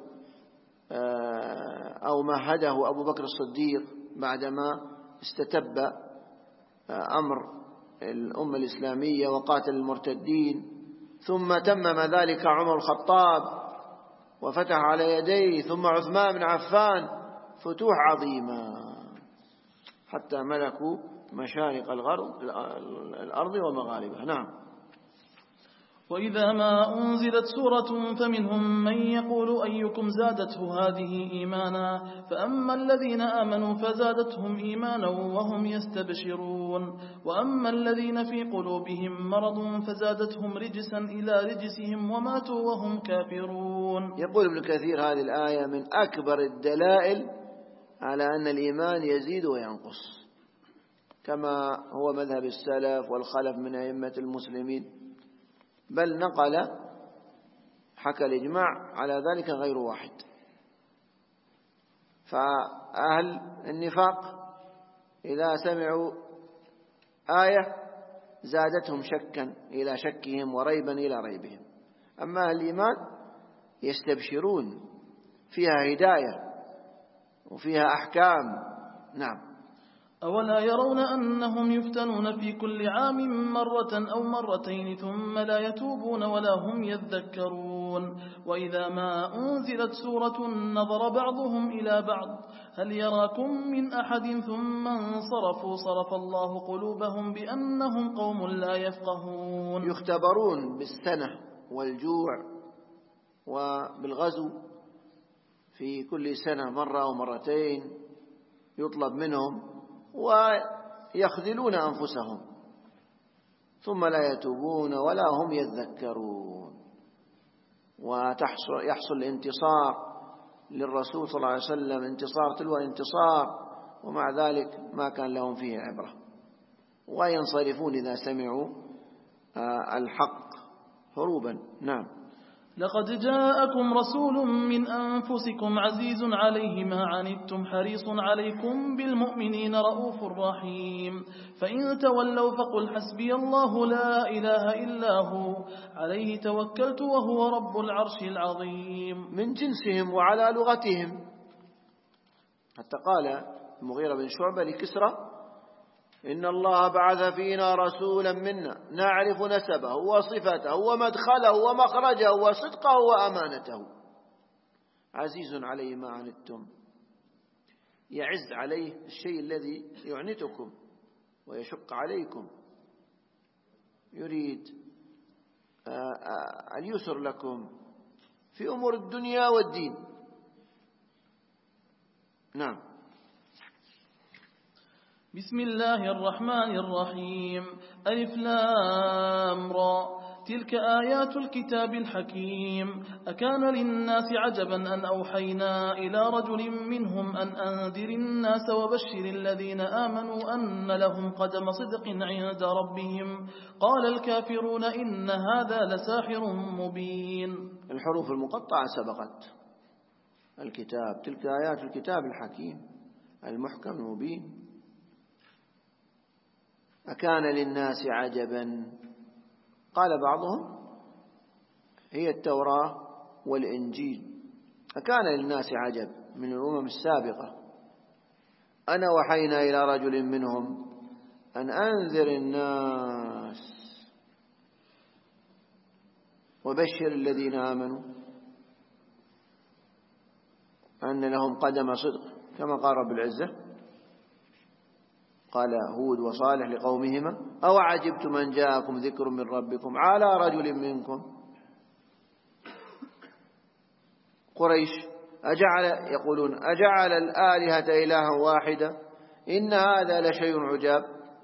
أو مهده أبو بكر الصديق بعدما استتب أمر الأمة الإسلامية وقاتل المرتدين، ثم تمم ذلك عمر الخطاب وفتح على يديه، ثم عثمان بن عفان، فتوح عظيمة حتى ملكوا مشارق الأرض ومغاربها. نعم. وإذا ما أنزلت سورة فمنهم من يقول أيكم زادته هذه إيمانا، فأما الذين آمنوا فزادتهم إيمانا وهم يستبشرون، وأما الذين في قلوبهم مرض فزادتهم رجسا إلى رجسهم وماتوا وهم كافرون. يقول ابن كثير هذه الآية من أكبر الدلائل على أن الإيمان يزيد وينقص، كما هو مذهب السلف والخلف من أئمة المسلمين، بل حكى الإجماع على ذلك غير واحد. فأهل النفاق إذا سمعوا آية زادتهم شكا إلى شكهم وريبا إلى ريبهم، أما أهل الإيمان يستبشرون، فيها هداية وفيها أحكام. نعم. أولا يرون أنهم يفتنون في كل عام مرة أو مرتين ثم لا يتوبون ولا هم يذكرون. وإذا ما أنزلت سورة نظر بعضهم إلى بعض هل يراكم من أحد ثم انصرفوا صرف الله قلوبهم بأنهم قوم لا يفقهون. يختبرون بالسنة والجوع وبالغزو في كل سنة مرة أو مرتين، يطلب منهم ويخذلون أنفسهم، ثم لا يتوبون ولا هم يذكرون، ويحصل الانتصار للرسول صلى الله عليه وسلم، انتصار تلو انتصار، ومع ذلك ما كان لهم فيه عبرة، وينصرفون إذا سمعوا الحق هروبا. نعم. لقد جاءكم رسول من أنفسكم عزيز عليه ما عنتم حريص عليكم بالمؤمنين رؤوف رحيم، فإن تولوا فقل حسبي الله لا إله إلا هو عليه توكلت وهو رب العرش العظيم. من جنسهم وعلى لغتهم، حتى قال المغيرة بن شعبة لكسرى: إن الله بعث فينا رسولا منا نعرف نسبه وصفته ومدخله ومخرجه وصدقه وأمانته، عزيز عليه ما عنتم، يعز عليه الشيء الذي يعنتكم ويشق عليكم، يريد اليسر لكم في أمور الدنيا والدين. نعم. بسم الله الرحمن الرحيم. ألف لام را، تلك آيات الكتاب الحكيم. أكان للناس عجبا أن أوحينا إلى رجل منهم أن أنذر الناس وبشر الذين آمنوا أن لهم قدم صدق عند ربهم. قال الكافرون إن هذا لساحر مبين. الحروف المقطعة سبقت الكتاب، تلك آيات الكتاب الحكيم المحكم المبين. أكان للناس عجبا، قال بعضهم هي التوراة والإنجيل. أكان للناس عجب من الأمم السابقة أن وحينا إلى رجل منهم أن أنذر الناس وبشر الذين آمنوا أن لهم قدم صدق، كما قال رب العزة قال هود وصالح لقومهما: أو عجبتم أن جاءكم ذكر من ربكم على رجل منكم. قريش يقولون أجعل الآلهة إلها واحدة إن هذا لشيء عجاب.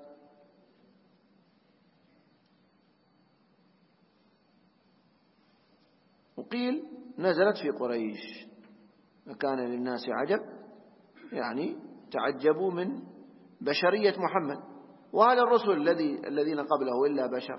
وقيل نزلت في قريش. فكان للناس عجب يعني تعجبوا من بشرية محمد، وهذا الرسل الذين قبله إلا بشر.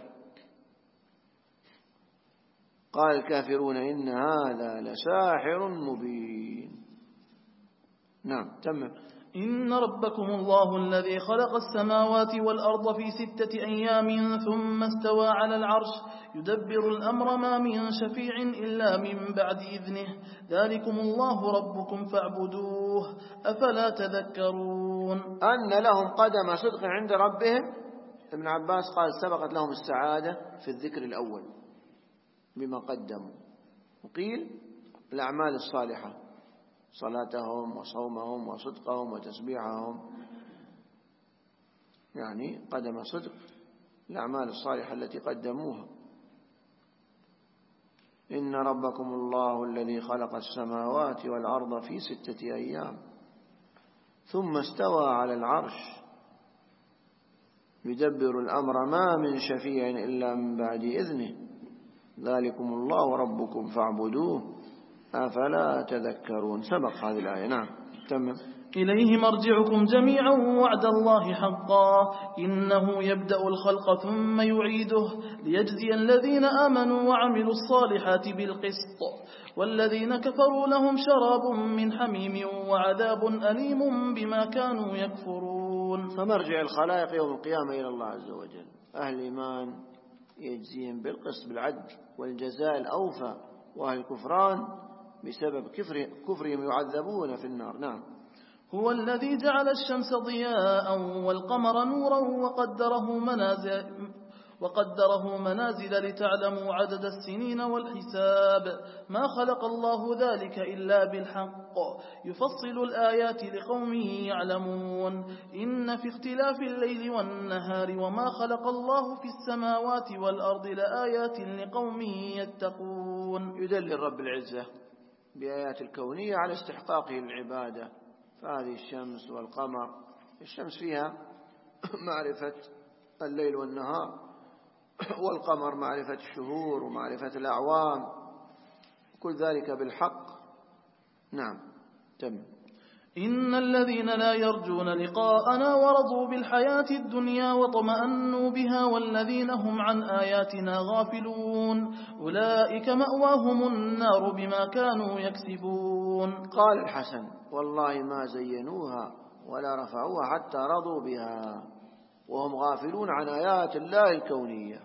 قال الكافرون إن هذا لساحر مبين. نعم. تمام. إن ربكم الله الذي خلق السماوات والأرض في 6 أيام ثم استوى على العرش يدبر الأمر ما من شفيع إلا من بعد إذنه ذلكم الله ربكم فاعبدوه أفلا تذكرون. أن لهم قدم صدق عند ربهم. ابن عباس قال سبقت لهم السعادة في الذكر الأول بما قدموا، وقيل الأعمال الصالحة صلاتهم وصومهم وصدقهم وتسبيحهم، يعني قدم صدق الأعمال الصالحة التي قدموها. إن ربكم الله الذي خلق السماوات والأرض في 6 أيام ثم استوى على العرش يدبر الأمر ما من شفيع إلا من بعد إذنه ذلكم الله ربكم فاعبدوه أفلا تذكرون. سبق هذه الآية. نعم تمام. إليه مرجعكم جميعا وعد الله حقا إنه يبدأ الخلق ثم يعيده ليجزي الذين آمنوا وعملوا الصالحات بالقسط والذين كفروا لهم شراب من حميم وعذاب أليم بما كانوا يكفرون. فمرجع الخلائق يوم القيامة إلى الله عز وجل. أهل الإيمان يجزيهم بالقسط بالعدل والجزاء الأوفى، وأهل الكفران بسبب كفرهم يعذبون في النار. نعم. هو الذي جعل الشمس ضياء والقمر نورا وقدره منازل لتعلموا عدد السنين والحساب ما خلق الله ذلك إلا بالحق يفصل الآيات لقوم يعلمون إن في اختلاف الليل والنهار وما خلق الله في السماوات والأرض لآيات لقوم يتقون. يدلل رب العزة بآيات الكونية على استحقاقه العبادة. فهذه الشمس والقمر، الشمس فيها معرفة الليل والنهار، والقمر معرفة الشهور ومعرفة الأعوام، كل ذلك بالحق. نعم تم. إن الذين لا يرجون لقاءنا ورضوا بالحياة الدنيا وطمأنوا بها والذين هم عن آياتنا غافلون أولئك مأواهم النار بما كانوا يكسبون. قال الحسن والله ما زينوها ولا رفعوها حتى رضوا بها وهم غافلون عن آيات الله الكونية.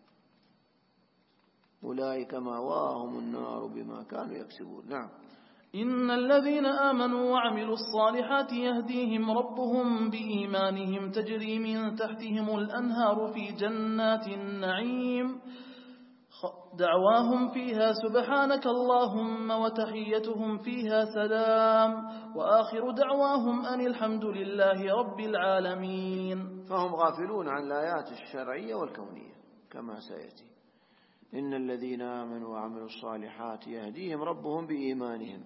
أولئك مأواهم النار بما كانوا يكسبون. نعم. إن الذين آمنوا وعملوا الصالحات يهديهم ربهم بإيمانهم تجري من تحتهم الأنهار في جنات النعيم دعواهم فيها سبحانك اللهم وتحيتهم فيها سلام وآخر دعواهم أن الحمد لله رب العالمين. فهم غافلون عن الآيات الشرعية والكونية كما سيأتي. إن الذين آمنوا وعملوا الصالحات يهديهم ربهم بإيمانهم.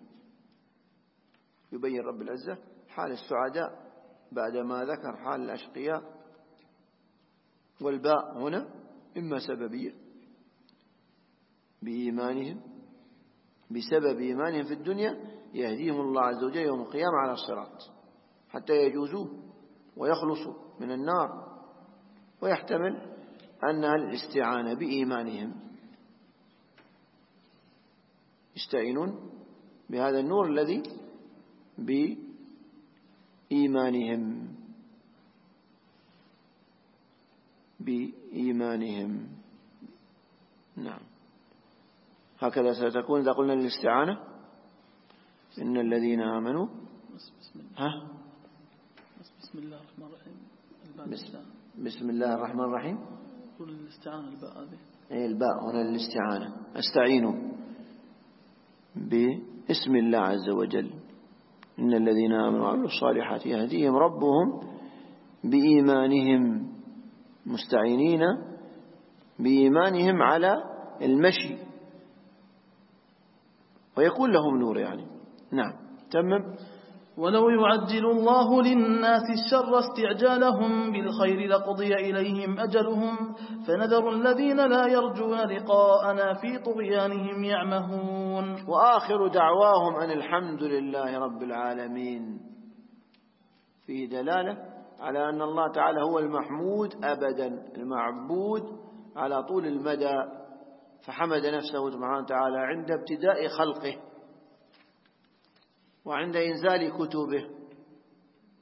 يبين رب العزة حال السعداء بعدما ذكر حال الأشقياء، والباء هنا إما سببية بإيمانهم، بسبب إيمانهم في الدنيا يهديهم الله عز وجل يوم القيامة على الصراط حتى يجوزوه ويخلصوا من النار. ويحتمل أنها الاستعانة بإيمانهم، يستعينون بهذا النور الذي بإيمانهم. نعم هكذا ستكون إذا قلنا الاستعانة. إن الذين آمنوا بسم الله الرحمن الرحيم. بسم الله الرحمن الرحيم. قول الاستعانة الباء هذه. الباء هنا الاستعانة. استعينوا باسم الله عز وجل. إن الذين آمنوا وعملوا الصالحات يهديهم ربهم بإيمانهم، مستعينين بإيمانهم على المشي ويكون لهم نور يعني. نعم تمم. ولو يعجل الله للناس الشر استعجالهم بالخير لقضي إليهم أجلهم فنذر الذين لا يرجون لقاءنا في طغيانهم يعمهون. وآخر دعواهم أن الحمد لله رب العالمين. فيه دلالة على أن الله تعالى هو المحمود أبدا، المعبود على طول المدى. فحمد نفسه سبحانه وتعالى عند ابتداء خلقه وعند إنزال كتبه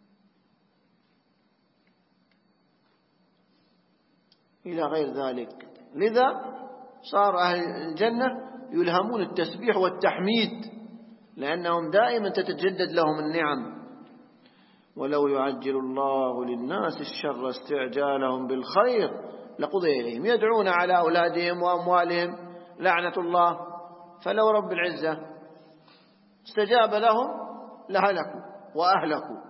إلى غير ذلك. لذا صار أهل الجنة يلهمون التسبيح والتحميد، لأنهم دائما تتجدد لهم النعم. ولو يعجل الله للناس الشر استعجالهم بالخير لقضي إليهم. يدعون على أولادهم وأموالهم لعنة الله، فلو رب العزة استجاب لهم لهلكوا وأهلكوا.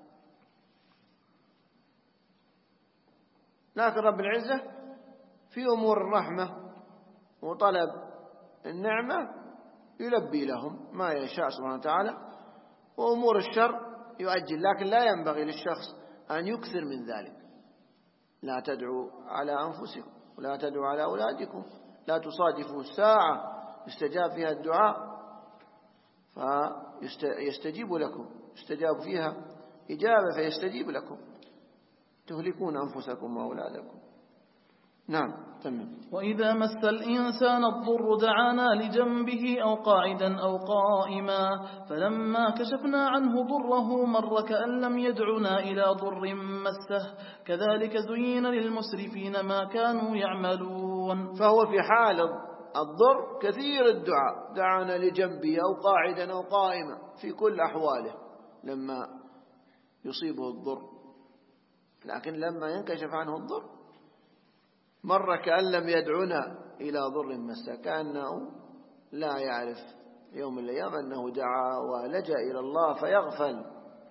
لكن رب العزة في أمور الرحمة وطلب النعمة يلبي لهم ما يشاء سبحانه وتعالى، وأمور الشر يؤجل. لكن لا ينبغي للشخص أن يكثر من ذلك. لا تدعوا على أنفسكم ولا تدعوا على أولادكم، لا تصادفوا الساعة يستجاب فيها الدعاء فيستجيب لكم، يستجاب فيها إجابة فيستجيب لكم، تهلكون أنفسكم وأولادكم. نعم تمام. وإذا مس الإنسان الضر دعانا لجنبه أو قاعدا أو قائما، فلما كشفنا عنه ضره مر كأن لم يدعنا إلى ضر مسه، كذلك زين للمسرفين ما كانوا يعملون. فهو في حال الضر كثير الدعاء، دعانا لجنبه أو قاعدا أو قائما، في كل أحواله لما يصيبه الضر. لكن لما ينكشف عنه الضر مر كأن لم يدعنا إلى ضر مسه، كأنه لا يعرف يوم من الأيام أنه دعا ولجأ إلى الله فيغفل،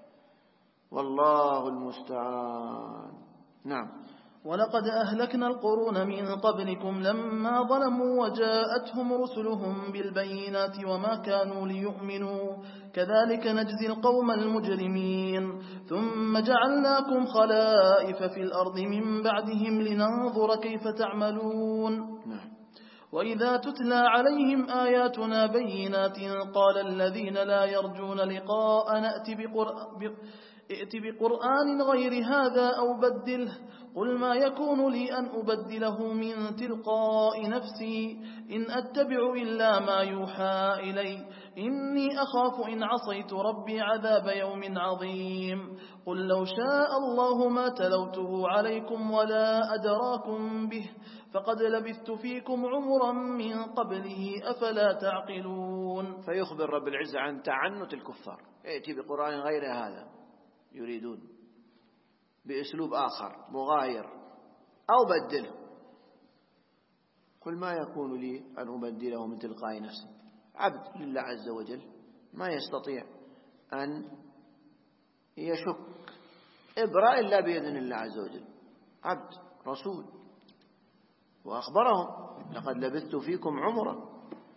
والله المستعان. نعم. ولقد أهلكنا القرون من قبلكم لما ظلموا وجاءتهم رسلهم بالبينات وما كانوا ليؤمنوا، كذلك نجزي القوم المجرمين. ثم جعلناكم خلائف في الأرض من بعدهم لننظر كيف تعملون. وإذا تتلى عليهم آياتنا بينات قال الذين لا يرجون لقاء ائت بقرآن غير هذا أو بدله، قل ما يكون لي أن أبدله من تلقاء نفسي إن أتبع إلا ما يوحى إلي إني أخاف إن عصيت ربي عذاب يوم عظيم. قل لو شاء الله ما تلوته عليكم ولا أدراكم به فقد لبثت فيكم عمرا من قبله أفلا تعقلون. فيخبر رب العزة عن تعنت الكفار، ائت بقرآن غير هذا، يريدون بأسلوب آخر مغاير أو بدله. قل ما يكون لي أن أبدله من تلقاء نفسي. عبد لله عز وجل ما يستطيع أن يشك إبراء إلا بإذن الله عز وجل، عبد رسول. وأخبرهم لقد لبثت فيكم عمرا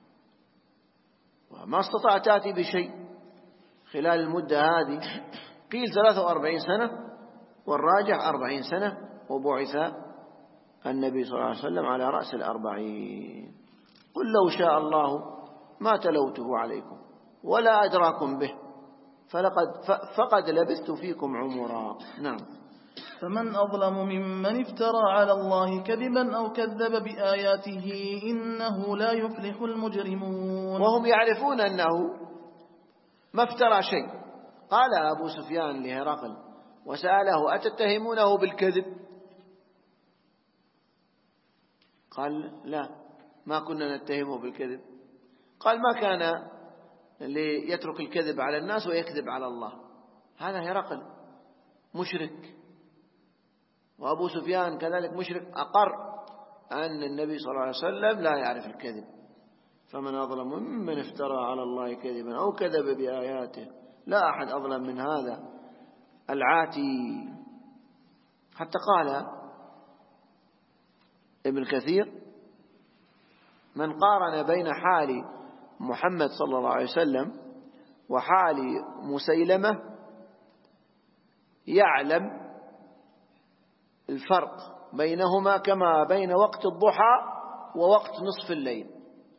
وما استطعت تأتي بشيء خلال المدة هذه. قيل 43 سنة والراجح 40 سنة، وبعث النبي صلى الله عليه وسلم على رأس 40. قل لو شاء الله ما تلوته عليكم ولا أدراكم به فقد لبثت فيكم عمرا. نعم. فمن أظلم ممن افترى على الله كذبا أو كذب بآياته إنه لا يفلح المجرمون. وهم يعرفون أنه ما افترى شيء. قال أبو سفيان لهرقل وسأله أتتهمونه بالكذب؟ قال لا، ما كنا نتهمه بالكذب. قال ما كان ليترك الكذب على الناس ويكذب على الله. هذا هرقل مشرك، وأبو سفيان كذلك مشرك، أقر أن النبي صلى الله عليه وسلم لا يعرف الكذب. فمن أظلم ممن افترى على الله كذبا أو كذب بآياته، لا أحد أظلم من هذا العاتي. حتى قال ابن كثير من قارن بين حال محمد صلى الله عليه وسلم وحال مسيلمة يعلم الفرق بينهما كما بين وقت الضحى ووقت نصف الليل.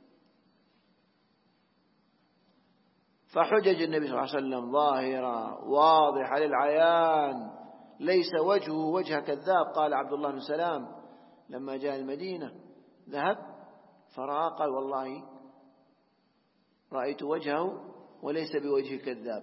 فحجج النبي صلى الله عليه وسلم ظاهرة واضحة للعيان، ليس وجهه وجه كذاب. قال عبد الله بن سلام لما جاء المدينة ذهب فرأى قال والله رأيت وجهه وليس بوجه كذاب.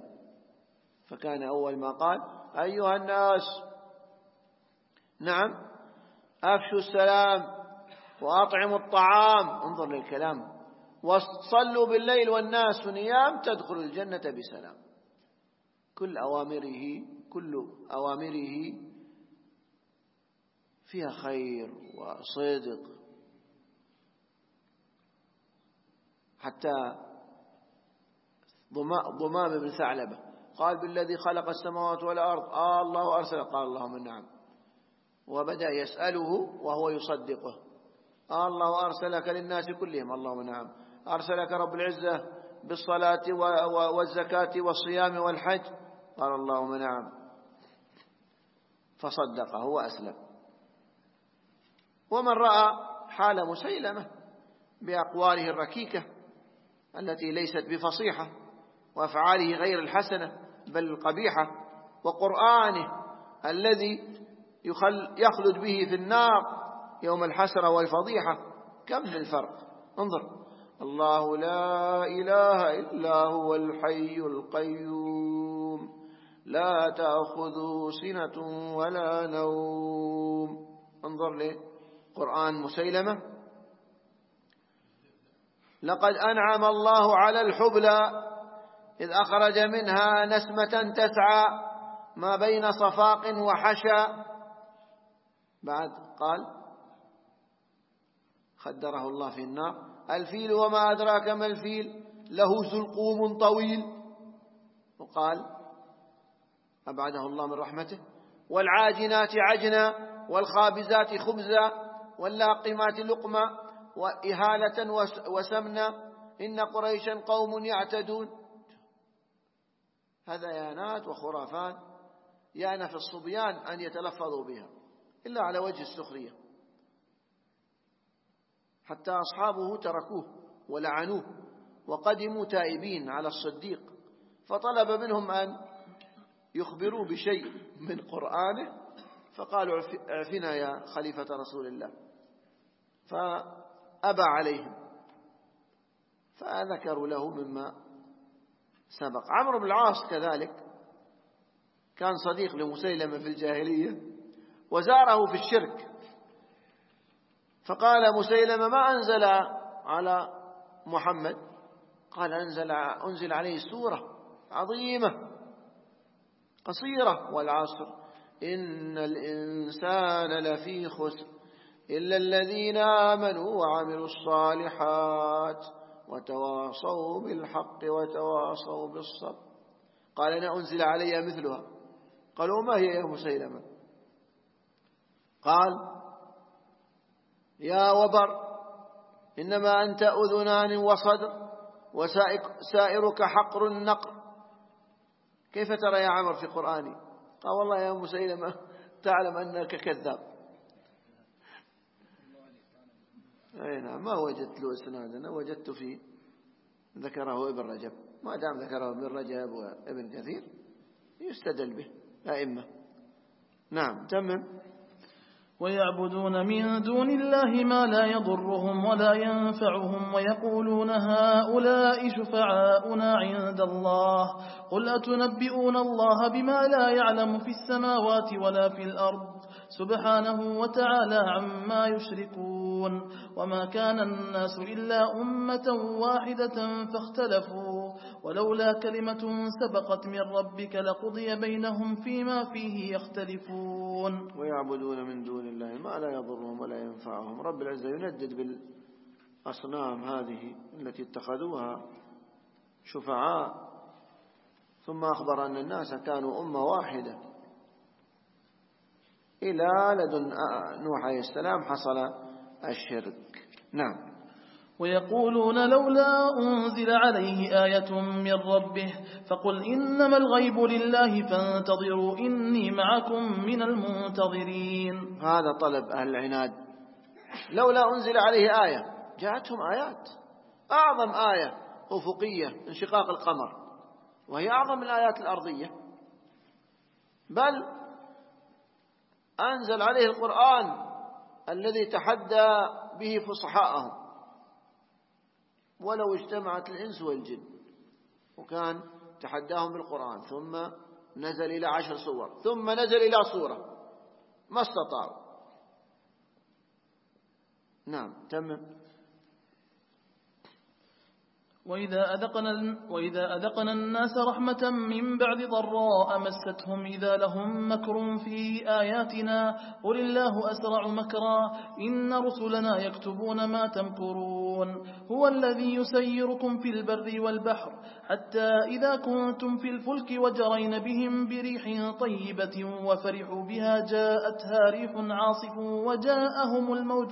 فكان أول ما قال أيها الناس، نعم أفشوا السلام وأطعموا الطعام، انظر للكلام، وصلوا بالليل والناس نيام تدخلوا الجنة بسلام. كل أوامره فيها خير وصدق. حتى ضمام بن ثعلبة قال بالذي خلق السماوات والأرض الله أرسل، قال اللهم نعم، وبدأ يسأله وهو يصدقه، الله أرسلك للناس كلهم، اللهم نعم، أرسلك رب العزة بالصلاة والزكاة والصيام والحج، قال اللهم نعم، فصدقه وأسلم. ومن رأى حال مسيلمة بأقواله الركيكة التي ليست بفصيحة، وأفعاله غير الحسنة بل القبيحة، وقرآنه الذي يخلد به في النار يوم الحسرة والفضيحة، كم من الفرق. انظر، الله لا إله إلا هو الحي القيوم لا تأخذه سنة ولا نوم. انظر لقرآن مسيلمة، لقد أنعم الله على الحبلى إذ أخرج منها نسمة تسعى ما بين صفاق وحشا. بعد قال خدره الله في النار، الفيل وما أدراك ما الفيل له زلقوم طويل. وقال أبعده الله من رحمته، والعاجنات عجنا والخابزات خبزا واللاقمات لقما وإهالة وسمنا إن قريشا قوم يعتدون. هذيانات وخرافات يأنف الصبيان أن يتلفظوا بها إلا على وجه السخرية، حتى أصحابه تركوه ولعنوه وقدموا تائبين على الصديق، فطلب منهم أن يخبروا بشيء من قرآنه، فقالوا اعفنا يا خليفة رسول الله، فأبى عليهم، فذكروا له مما سبق. عمرو بن العاص كذلك كان صديق لمسيلمة في الجاهلية وزاره في الشرك، فقال مسيلمة ما أنزل على محمد؟ قال أنزل عليه سورة عظيمة قصيرة، والعصر إن الإنسان لفي خسر إلا الذين آمنوا وعملوا الصالحات وتواصوا بالحق وتواصوا بالصبر. قال أنا أنزل علي مثلها. قالوا ما هي يا مسيلمة؟ قال يا وبر إنما أنت أذنان وصدر وسائرك حقر النقر. كيف ترى يا عمر في قرآني؟ قال والله يا مسيلمة تعلم أنك كذاب. أي نعم، ما وجدت له إسنادا، وجدت في ذكره ابن رجب، ما دام ذكره ابن رجب وابن كثير يستدل به أئمة. نعم تمم. ويعبدون من دون الله ما لا يضرهم ولا ينفعهم ويقولون هؤلاء شفعاؤنا عند الله قل أتنبئون الله بما لا يعلم في السماوات ولا في الأرض سبحانه وتعالى عما يشركون. وما كان الناس إلا أمة واحدة فاختلفوا ولولا كلمة سبقت من ربك لقضي بينهم فيما فيه يختلفون. ويعبدون من دون الله ما لا يضرهم ولا ينفعهم. رب العزة يندد بالأصنام هذه التي اتخذوها شفعاء، ثم أخبر أن الناس كانوا أمة واحدة إلى لدن نوح عليه السلام حصل الشرك. نعم. ويقولون لولا أنزل عليه آية من ربه فقل إنما الغيب لله فانتظروا إني معكم من المنتظرين. هذا طلب أهل العناد، لولا أنزل عليه آية. جاءتهم آيات، أعظم آية أفقية انشقاق القمر، وهي أعظم الآيات الأرضية، بل أنزل عليه القرآن الذي تحدى به فصحاءهم، ولو اجتمعت الإنس والجن، وكان تحداهم بالقرآن، ثم نزل إلى 10 سور، ثم نزل إلى سورة، ما استطاعوا. نعم تمام. وإذا أذقنا الناس رحمة من بعد ضراء مستهم إذا لهم مكر في آياتنا قل الله أسرع مكرا إن رسلنا يكتبون ما تمكرون هو الذي يسيركم في البر والبحر حتى إذا كنتم في الفلك وجرين بهم بريح طيبة وفرحوا بها جاءتها ريح عاصف وجاءهم الموج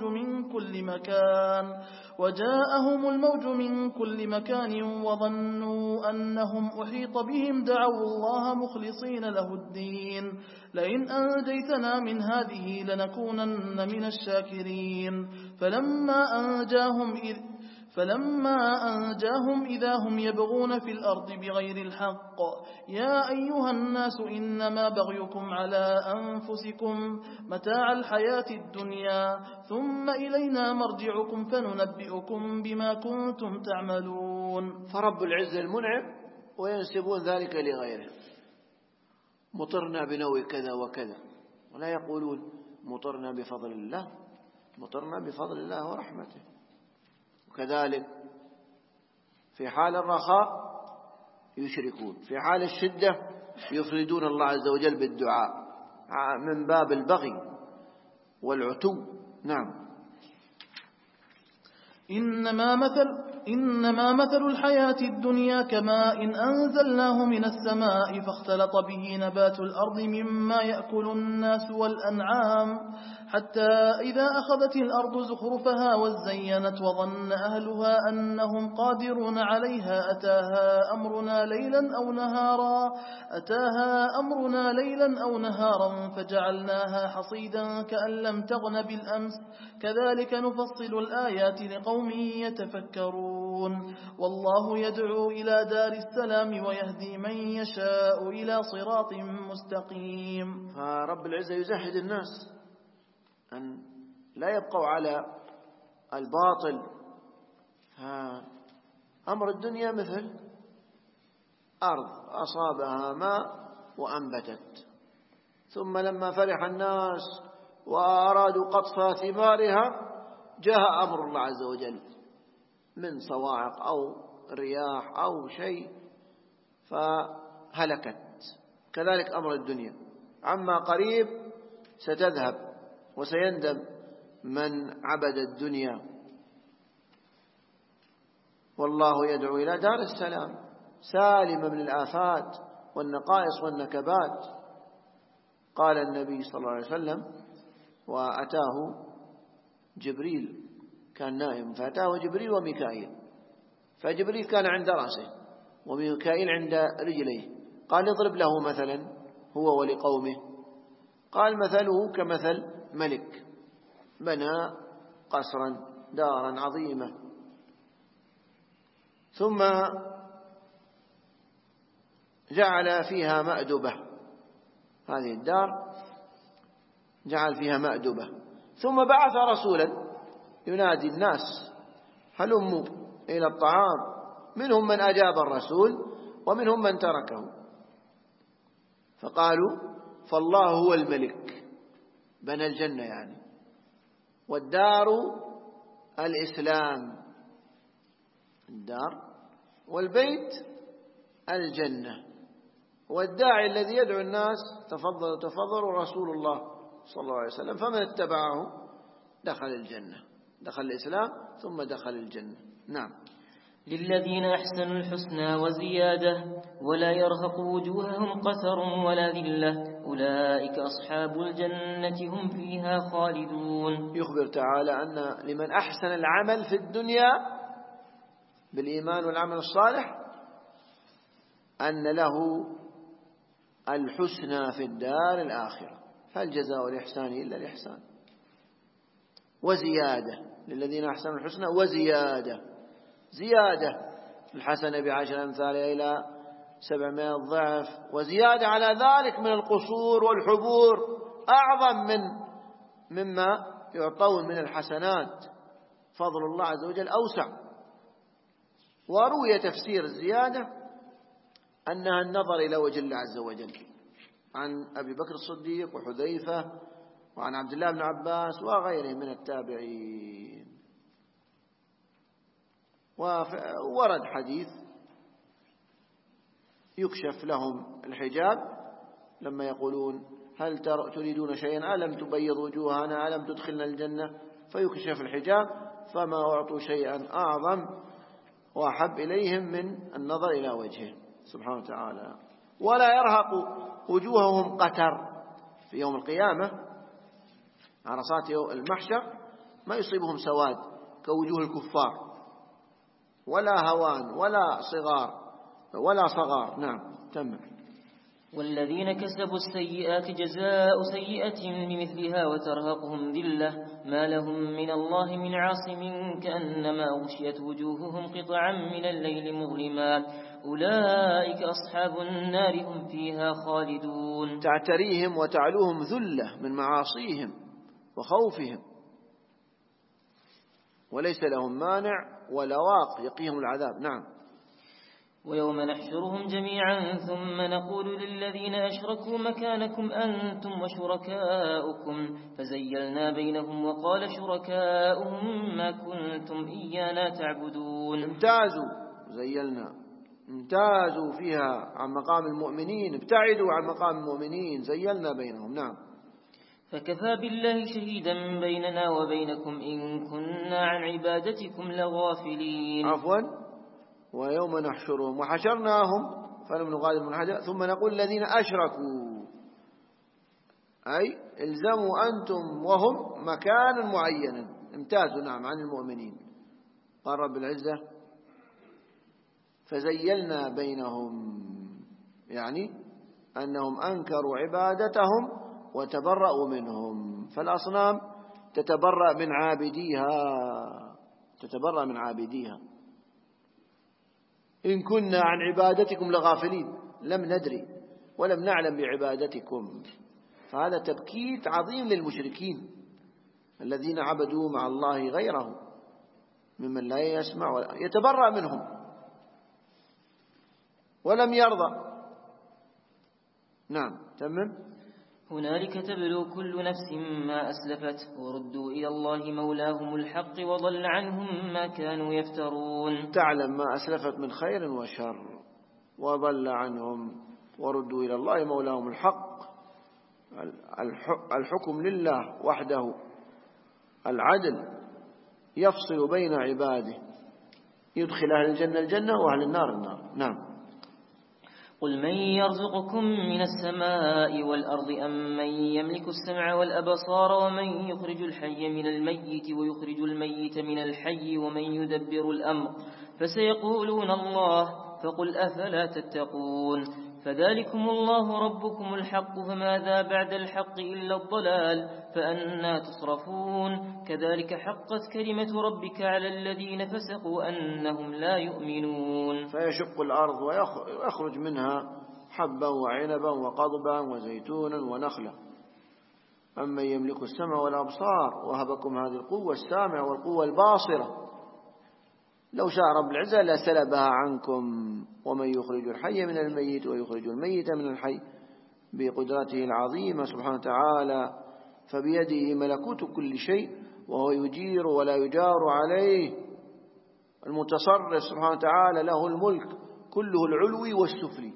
من كل مكان وظنوا أنهم أحيط بهم دعوا الله مخلصين له الدين لئن أنجيتنا من هذه لنكونن من الشاكرين فلما أنجاهم إذا هم يبغون في الأرض بغير الحق يا أيها الناس إنما بغيكم على أنفسكم متاع الحياة الدنيا ثم إلينا مرجعكم فننبئكم بما كنتم تعملون. فرب العزة المنعم وينسبون ذلك لغيره. مطرنا بنوء كذا وكذا ولا يقولون مطرنا بفضل الله، مطرنا بفضل الله ورحمته. وكذلك في حال الرخاء يشركون، في حال الشدة يفردون الله عز وجل بالدعاء من باب البغي والعتو. نعم. إنما مثل الحياة الدنيا كماء إن أنزلناه من السماء فاختلط به نبات الأرض مما يأكل الناس والأنعام حتى إذا أخذت الأرض زخرفها وزينت وظن أهلها أنهم قادرون عليها أتاها أمرنا ليلا أو نهارا فجعلناها حصيدا كأن لم تغن بالأمس كذلك نفصل الآيات لقوم يتفكرون والله يدعو إلى دار السلام ويهدي من يشاء إلى صراط مستقيم. فرب العزة يزهد الناس أن لا يبقوا على الباطل. أمر الدنيا مثل أرض أصابها ماء وأنبتت، ثم لما فرح الناس وأرادوا قطف ثمارها جاء أمر الله عز وجل من صواعق أو رياح أو شيء فهلكت. كذلك أمر الدنيا عما قريب ستذهب وسيندم من عبد الدنيا. والله يدعو إلى دار السلام سالمة من الآفات والنقائص والنكبات. قال النبي صلى الله عليه وسلم وأتاه جبريل كان نائم فأتاه جبريل وميكائيل، فجبريل كان عند رأسه وميكائيل عند رجليه. قال اضرب له مثلا هو ولقومه. قال مثله كمثل ملك بنى قصرا دارا عظيمة ثم جعل فيها مأدبة، هذه الدار جعل فيها مأدبة ثم بعث رسولا ينادي الناس هلموا إلى الطعام، منهم من أجاب الرسول ومنهم من تركه. فقالوا فالله هو الملك، بنى الجنة يعني، والدار الإسلام، الدار والبيت الجنة، والداعي الذي يدعو الناس تفضل رسول الله صلى الله عليه وسلم، فمن اتبعه دخل الجنة، دخل الإسلام ثم دخل الجنة. نعم. للذين أحسنوا الحسنى وزيادة ولا يرهق وجوههم قتر ولا ذلة أولئك أصحاب الجنة هم فيها خالدون. يخبر تعالى أن لمن أحسن العمل في الدنيا بالإيمان والعمل الصالح أن له الحسنى في الدار الآخرة، هل جزاء الإحسان إلا الإحسان، وزيادة للذين أحسنوا الحسنى وزيادة، زيادة الحسنة بعشر أمثالها إلى 700 ضعف، وزيادة على ذلك من القصور والحبور أعظم مما يعطون من الحسنات. فضل الله عز وجل أوسع. وروي تفسير الزيادة أنها النظر إلى وجه الله عز وجل عن أبي بكر الصديق وحذيفة وعن عبد الله بن عباس وغيره من التابعين. وورد حديث يكشف لهم الحجاب لما يقولون هل تريدون شيئا ألم تبيض وجوهنا ألم تدخلنا الجنة، فيكشف الحجاب، فما أعطوا شيئا أعظم وأحب إليهم من النظر إلى وجهه سبحانه وتعالى. ولا يرهق وجوههم قتر في يوم القيامة، عرصات المحشر ما يصيبهم سواد كوجوه الكفار، ولا هوان ولا صغار. نعم تمام. والذين كسبوا السيئات جزاء سيئة بمثلها وترهقهم ذلة ما لهم من الله من عاصم كأنما أغشيت وجوههم قطعا من الليل مظلما أولئك أصحاب النار هم فيها خالدون. تعتريهم وتعلوهم ذلة من معاصيهم وخوفهم، وليس لهم مانع ولا واق يقيهم العذاب. نعم. ويوم نحشرهم جميعا ثم نقول للذين أشركوا مكانكم أنتم وشركاؤكم فزيلنا بينهم وقال شركاؤهم ما كنتم إيانا تعبدون. امتازوا فيها عن مقام المؤمنين، ابتعدوا عن مقام المؤمنين، زيلنا بينهم. نعم. فكفى بالله شهيدا بيننا وبينكم إن كنا عن عبادتكم لغافلين. عفوا. ويوم نحشرهم وحشرناهم فلم نغادر من أحد ثم نقول الذين أشركوا، أي الزموا أنتم وهم مكانا معينا، امتازوا نعم عن المؤمنين. قال رب العزة فزيلنا بينهم، يعني أنهم أنكروا عبادتهم وتبرأوا منهم، فالأصنام تتبرأ من عابديها. إن كنا عن عبادتكم لغافلين، لم ندري ولم نعلم بعبادتكم. فهذا تبكيت عظيم للمشركين الذين عبدوا مع الله غيره ممن لا يسمع ولا يتبرأ منهم ولم يرضى. نعم تمام. هنالك تبلو كل نفس ما أسلفت وردوا إلى الله مولاهم الحق وضل عنهم ما كانوا يفترون. تعلم ما أسلفت من خير وشر وضل عنهم وردوا إلى الله مولاهم الحق. الحكم لله وحده، العدل يفصل بين عباده، يدخل أهل الجنة الجنة وأهل النار النار. نعم. قل من يرزقكم من السماء والأرض أم من يملك السمع والأبصار ومن يخرج الحي من الميت ويخرج الميت من الحي ومن يدبر الأمر فسيقولون الله فقل أفلا تتقون. فذلكم الله ربكم الحق فماذا بعد الحق إلا الضلال فأنا تصرفون. كذلك حقت كلمة ربك على الذين فسقوا أنهم لا يؤمنون. فيشق الأرض ويخرج منها حبا وعنبا وقضبا وزيتونا ونخلا. أمن يملك السمع والأبصار وهبكم هذه القوة السامع والقوة الباصرة لو شاء رب العزة لسلبها عنكم. ومن يخرج الحي من الميت ويخرج الميت من الحي بقدرته العظيمة سبحانه وتعالى، فبيده ملكوت كل شيء وهو يجير ولا يجار عليه. المتصرف سبحانه وتعالى له الملك كله العلوي والسفلي.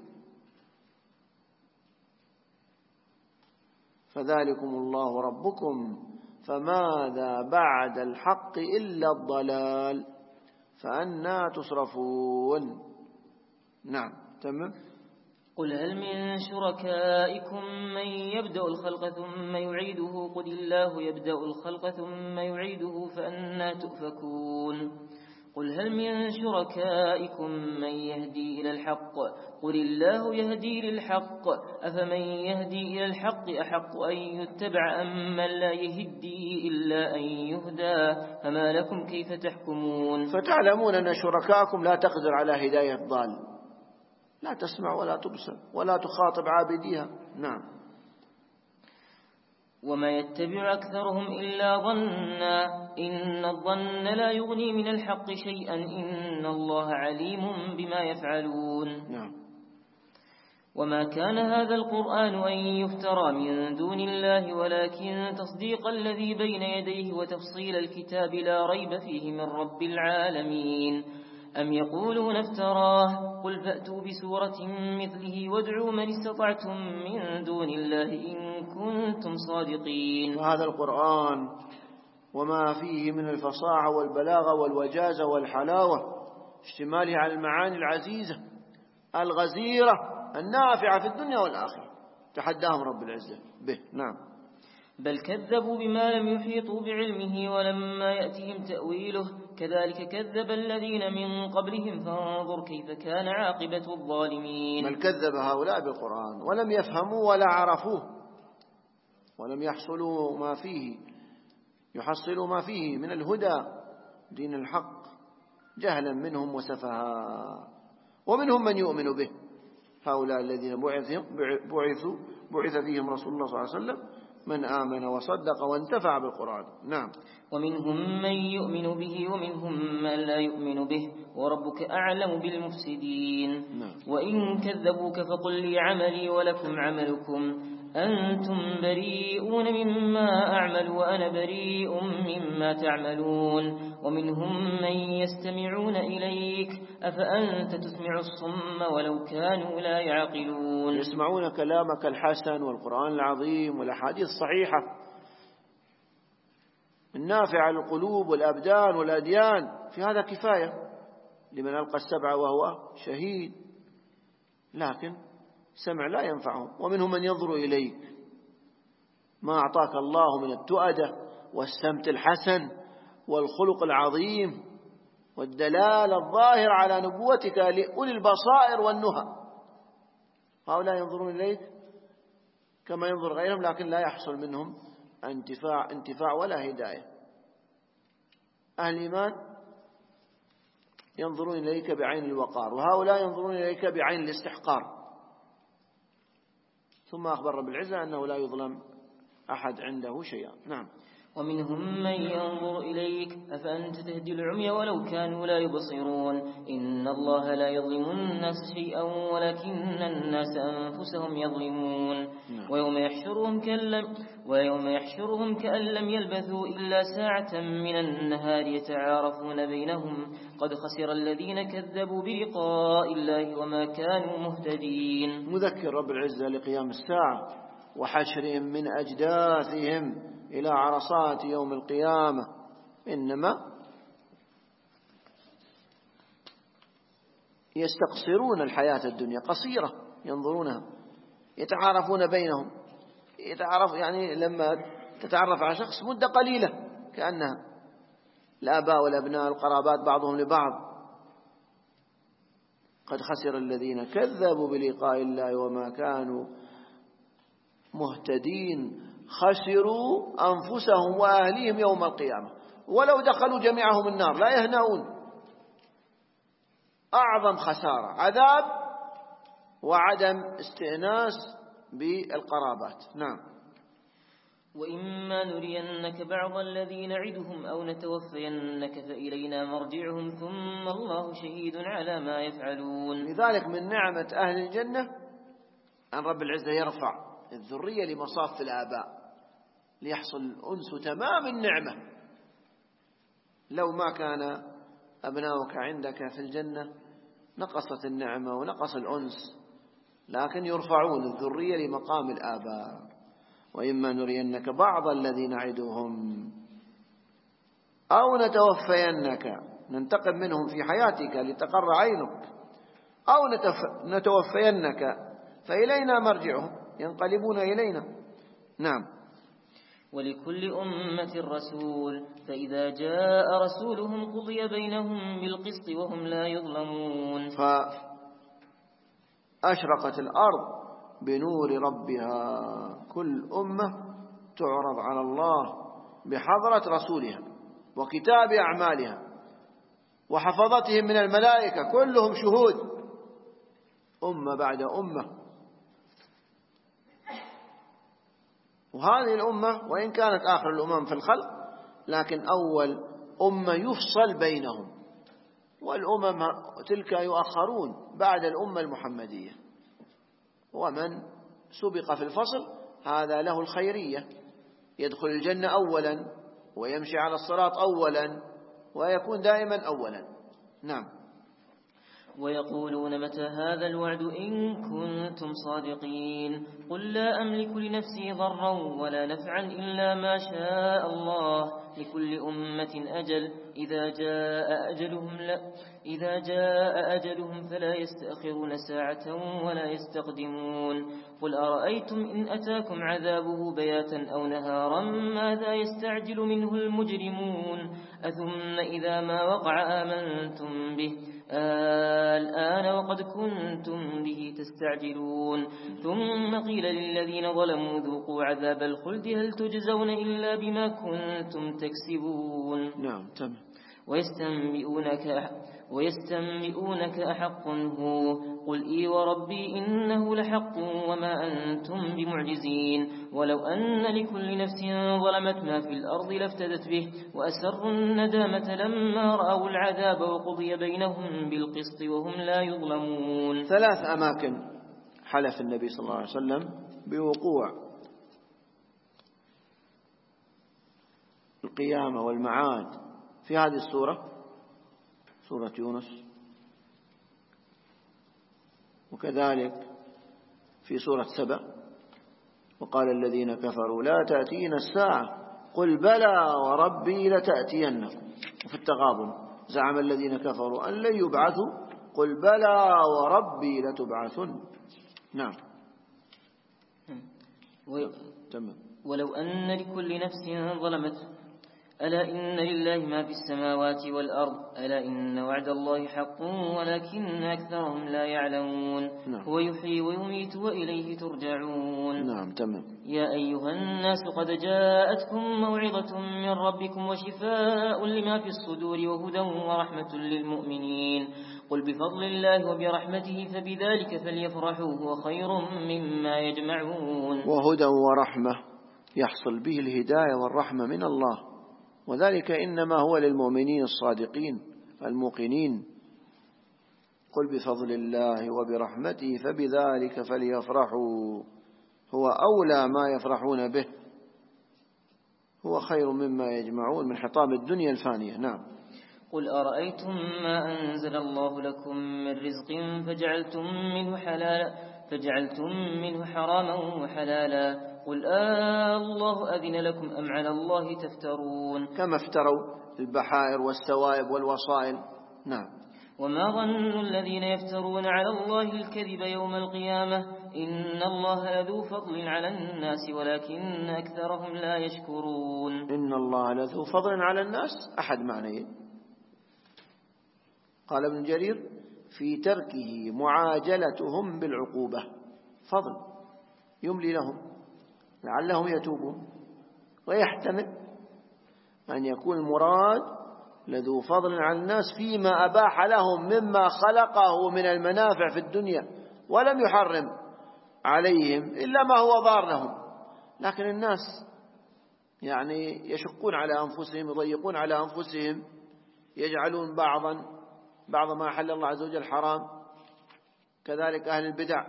فذلكم الله ربكم فماذا بعد الحق إلا الضلال فأنا تصرفون. نعم تمام. قل هل من شركائكم من يبدأ الخلق ثم يعيده قل الله يبدأ الخلق ثم يعيده فأنا تؤفكون. قل هل من شركائكم من يهدي إلى الحق قل الله يهدي للحق أفمن يهدي إلى الحق أحق أن يتبع أم من لا يهدي إلا أن يهدى فما لكم كيف تحكمون. فتعلمون أن شركائكم لا تقدر على هداية ضال، لا تسمع ولا تبصر ولا تخاطب عابديها. نعم. وما يتبع أكثرهم إلا ظنا إن الظن لا يغني من الحق شيئا إن الله عليم بما يفعلون. نعم. وما كان هذا القرآن أن يفترى من دون الله ولكن تصديق الذي بين يديه وتفصيل الكتاب لا ريب فيه من رب العالمين. أم يقولون افتراه قل فأتوا بسورة مثله وادعوا من استطعتم من دون الله إن كنتم صادقين. وهذا القرآن وما فيه من الفصاحة والبلاغة والوجازة والحلاوة اشتماله على المعاني العزيزة الغزيرة النافعة في الدنيا والآخرة تحداهم رب العزة به. نعم. بل كذبوا بما لم يحيطوا بعلمه ولما يأتهم تأويله كذلك كذب الذين من قبلهم فانظر كيف كان عاقبة الظالمين. بل كذب هؤلاء بالقرآن ولم يفهموا ولا عرفوه ولم يحصلوا ما فيه من الهدى دين الحق جهلا منهم وسفها. ومنهم من يؤمن به هؤلاء الذين بعث فيهم رسول الله صلى الله عليه وسلم من آمن وصدق وانتفع بالقرآن. نعم. ومنهم من يؤمن به ومنهم من لا يؤمن به وربك أعلم بالمفسدين. نعم. وإن كذبوك فقل لي عملي ولكم عملكم أنتم بريئون مما أعمل وأنا بريء مما تعملون. ومنهم من يستمعون إليك أفأنت تسمع الصم ولو كانوا لا يعقلون. يسمعون كلامك الحسن والقرآن العظيم والأحاديث الصحيحة النافعة للقلوب والأبدان والأديان، في هذا كفاية لمن ألقى السبع وهو شهيد، لكن سمع لا ينفعهم. ومنهم من ينظر إليك ما أعطاك الله من التؤدة والسمت الحسن والخلق العظيم والدلال الظاهر على نبوتك لأولي البصائر والنهى. هؤلاء ينظرون إليك كما ينظر غيرهم، لكن لا يحصل منهم انتفاع ولا هداية. أهل الإيمان ينظرون إليك بعين الوقار، وهؤلاء ينظرون إليك بعين الاستحقار. ثم أخبر رب العزة أنه لا يظلم أحد عنده شيئا. نعم. ومنهم من ينظر إليك أفأنت تهدي العمي ولو كانوا لا يبصرون. إن الله لا يظلم الناس شيئا ولكن الناس أنفسهم يظلمون. ويوم يحشرهم كأن لم يلبثوا إلا ساعة من النهار يتعارفون بينهم قد خسر الذين كذبوا بلقاء الله وما كانوا مهتدين. مذكر رب العزة لقيام الساعة وحشرهم من أجداثهم إلى عرصات يوم القيامة. إنما يستقصرون الحياة الدنيا قصيرة ينظرونها، يتعارفون بينهم. يعني لما تتعرف على شخص مدة قليلة كأنها الآباء والأبناء القرابات بعضهم لبعض. قد خسر الذين كذبوا بلقاء الله وما كانوا مهتدين. خسروا أنفسهم وأهليهم يوم القيامة، ولو دخلوا جميعهم النار لا يهنؤون. أعظم خسارة عذاب وعدم استئناس بالقرابات. نعم. وإما نرينك بعض الذي نعدهم أو نتوفينك فإلينا مرجعهم ثم الله شهيد على ما يفعلون. لذلك من نعمة أهل الجنة أن رب العزة يرفع الذرية لمصاف الآباء ليحصل أنس تمام النعمة. لو ما كان أبناؤك عندك في الجنة نقصت النعمة ونقص الأنس، لكن يرفعون الذرية لمقام الآباء. وإما نرينك بعض الذي نعدهم أو نتوفينك ننتقم منهم في حياتك لتقر عينك، أو نتوفينك فإلينا مرجعهم ينقلبون إلينا. نعم. ولكل أمة رسول فإذا جاء رسولهم قضي بينهم بالقسط وهم لا يظلمون. فأشرقت الأرض بنور ربها، كل أمة تعرض على الله بحضرة رسولها وكتاب أعمالها وحفظتهم من الملائكة، كلهم شهود، أمة بعد أمة. وهذه الأمة وإن كانت آخر الأمم في الخلق، لكن أول أمة يفصل بينهم، والأمم تلك يؤخرون بعد الأمة المحمدية. ومن سبق في الفصل هذا له الخيرية، يدخل الجنة أولا ويمشي على الصراط أولا ويكون دائما أولا. نعم. ويقولون متى هذا الوعد إن كنتم صادقين قل لا أملك لنفسي ضرا ولا نفعا إلا ما شاء الله لكل أمة أجل إذا جاء أجلهم فلا يستأخرون ساعة ولا يستقدمون قل أرأيتم إن أتاكم عذابه بياتا أو نهارا ماذا يستعجل منه المجرمون أثم إذا ما وقع آمنتم به الآن وقد كنتم به تستعجلون ثم قيل للذين ظلموا ذوقوا عذاب الخلد هل تجزون إلا بما كنتم تكسبون. نعم تمام. ويستنبئونك أحق هو قل إي وربي إنه لحق وما أنتم بمعجزين ولو أن لكل نفس ظلمت ما في الأرض لافتدت به وأسروا الندامة لما رأوا العذاب وقضي بينهم بالقسط وهم لا يظلمون. 3 أماكن حلف النبي صلى الله عليه وسلم بوقوع القيامة والمعاد في هذه السورة، سورة يونس، وكذلك في سورة سبأ وقال الذين كفروا لا تأتينا الساعة قل بلى وربي لتأتينكم. وفي التغابن زعم الذين كفروا أن لن يبعثوا قل بلى وربي لتبعثن. نعم ولو أن لكل نفس ظلمت ألا إن لله ما في السماوات والأرض ألا إن وعد الله حق ولكن أكثرهم لا يعلمون. نعم. هو يحيي ويميت وإليه ترجعون. نعم تمام. يا أيها الناس قد جاءتكم موعظة من ربكم وشفاء لما في الصدور وهدى ورحمة للمؤمنين قل بفضل الله وبرحمته فبذلك فليفرحوا هو خير مما يجمعون. وهدى ورحمة يحصل به الهداية والرحمة من الله، وذلك إنما هو للمؤمنين الصادقين الموقنين. قل بفضل الله وبرحمته فبذلك فليفرحوا هو أولى ما يفرحون به هو خير مما يجمعون من حطام الدنيا الفانية. نعم. قل أرأيتم ما أنزل الله لكم من رزق فجعلتم منه حراما وحلالا قل الله أذن لكم أم على الله تفترون. كما افتروا البحائر والسوائب والوصائل. نعم. وما ظن الذين يفترون على الله الكذب يوم القيامة إن الله لذو فضل على الناس ولكن أكثرهم لا يشكرون. إن الله لذو فضل على الناس أحد معنيه. قال ابن جرير في تركه معاجلتهم بالعقوبة فضل يملي لهم لعلهم يتوبون، ويحتمل أن يكون المراد لذو فضل على الناس فيما أباح لهم مما خلقه من المنافع في الدنيا ولم يحرم عليهم إلا ما هو ضار لهم، لكن الناس يعني يشقون على أنفسهم يضيقون على أنفسهم يجعلون بعض ما أحل الله عز وجل حرام. كذلك أهل البدع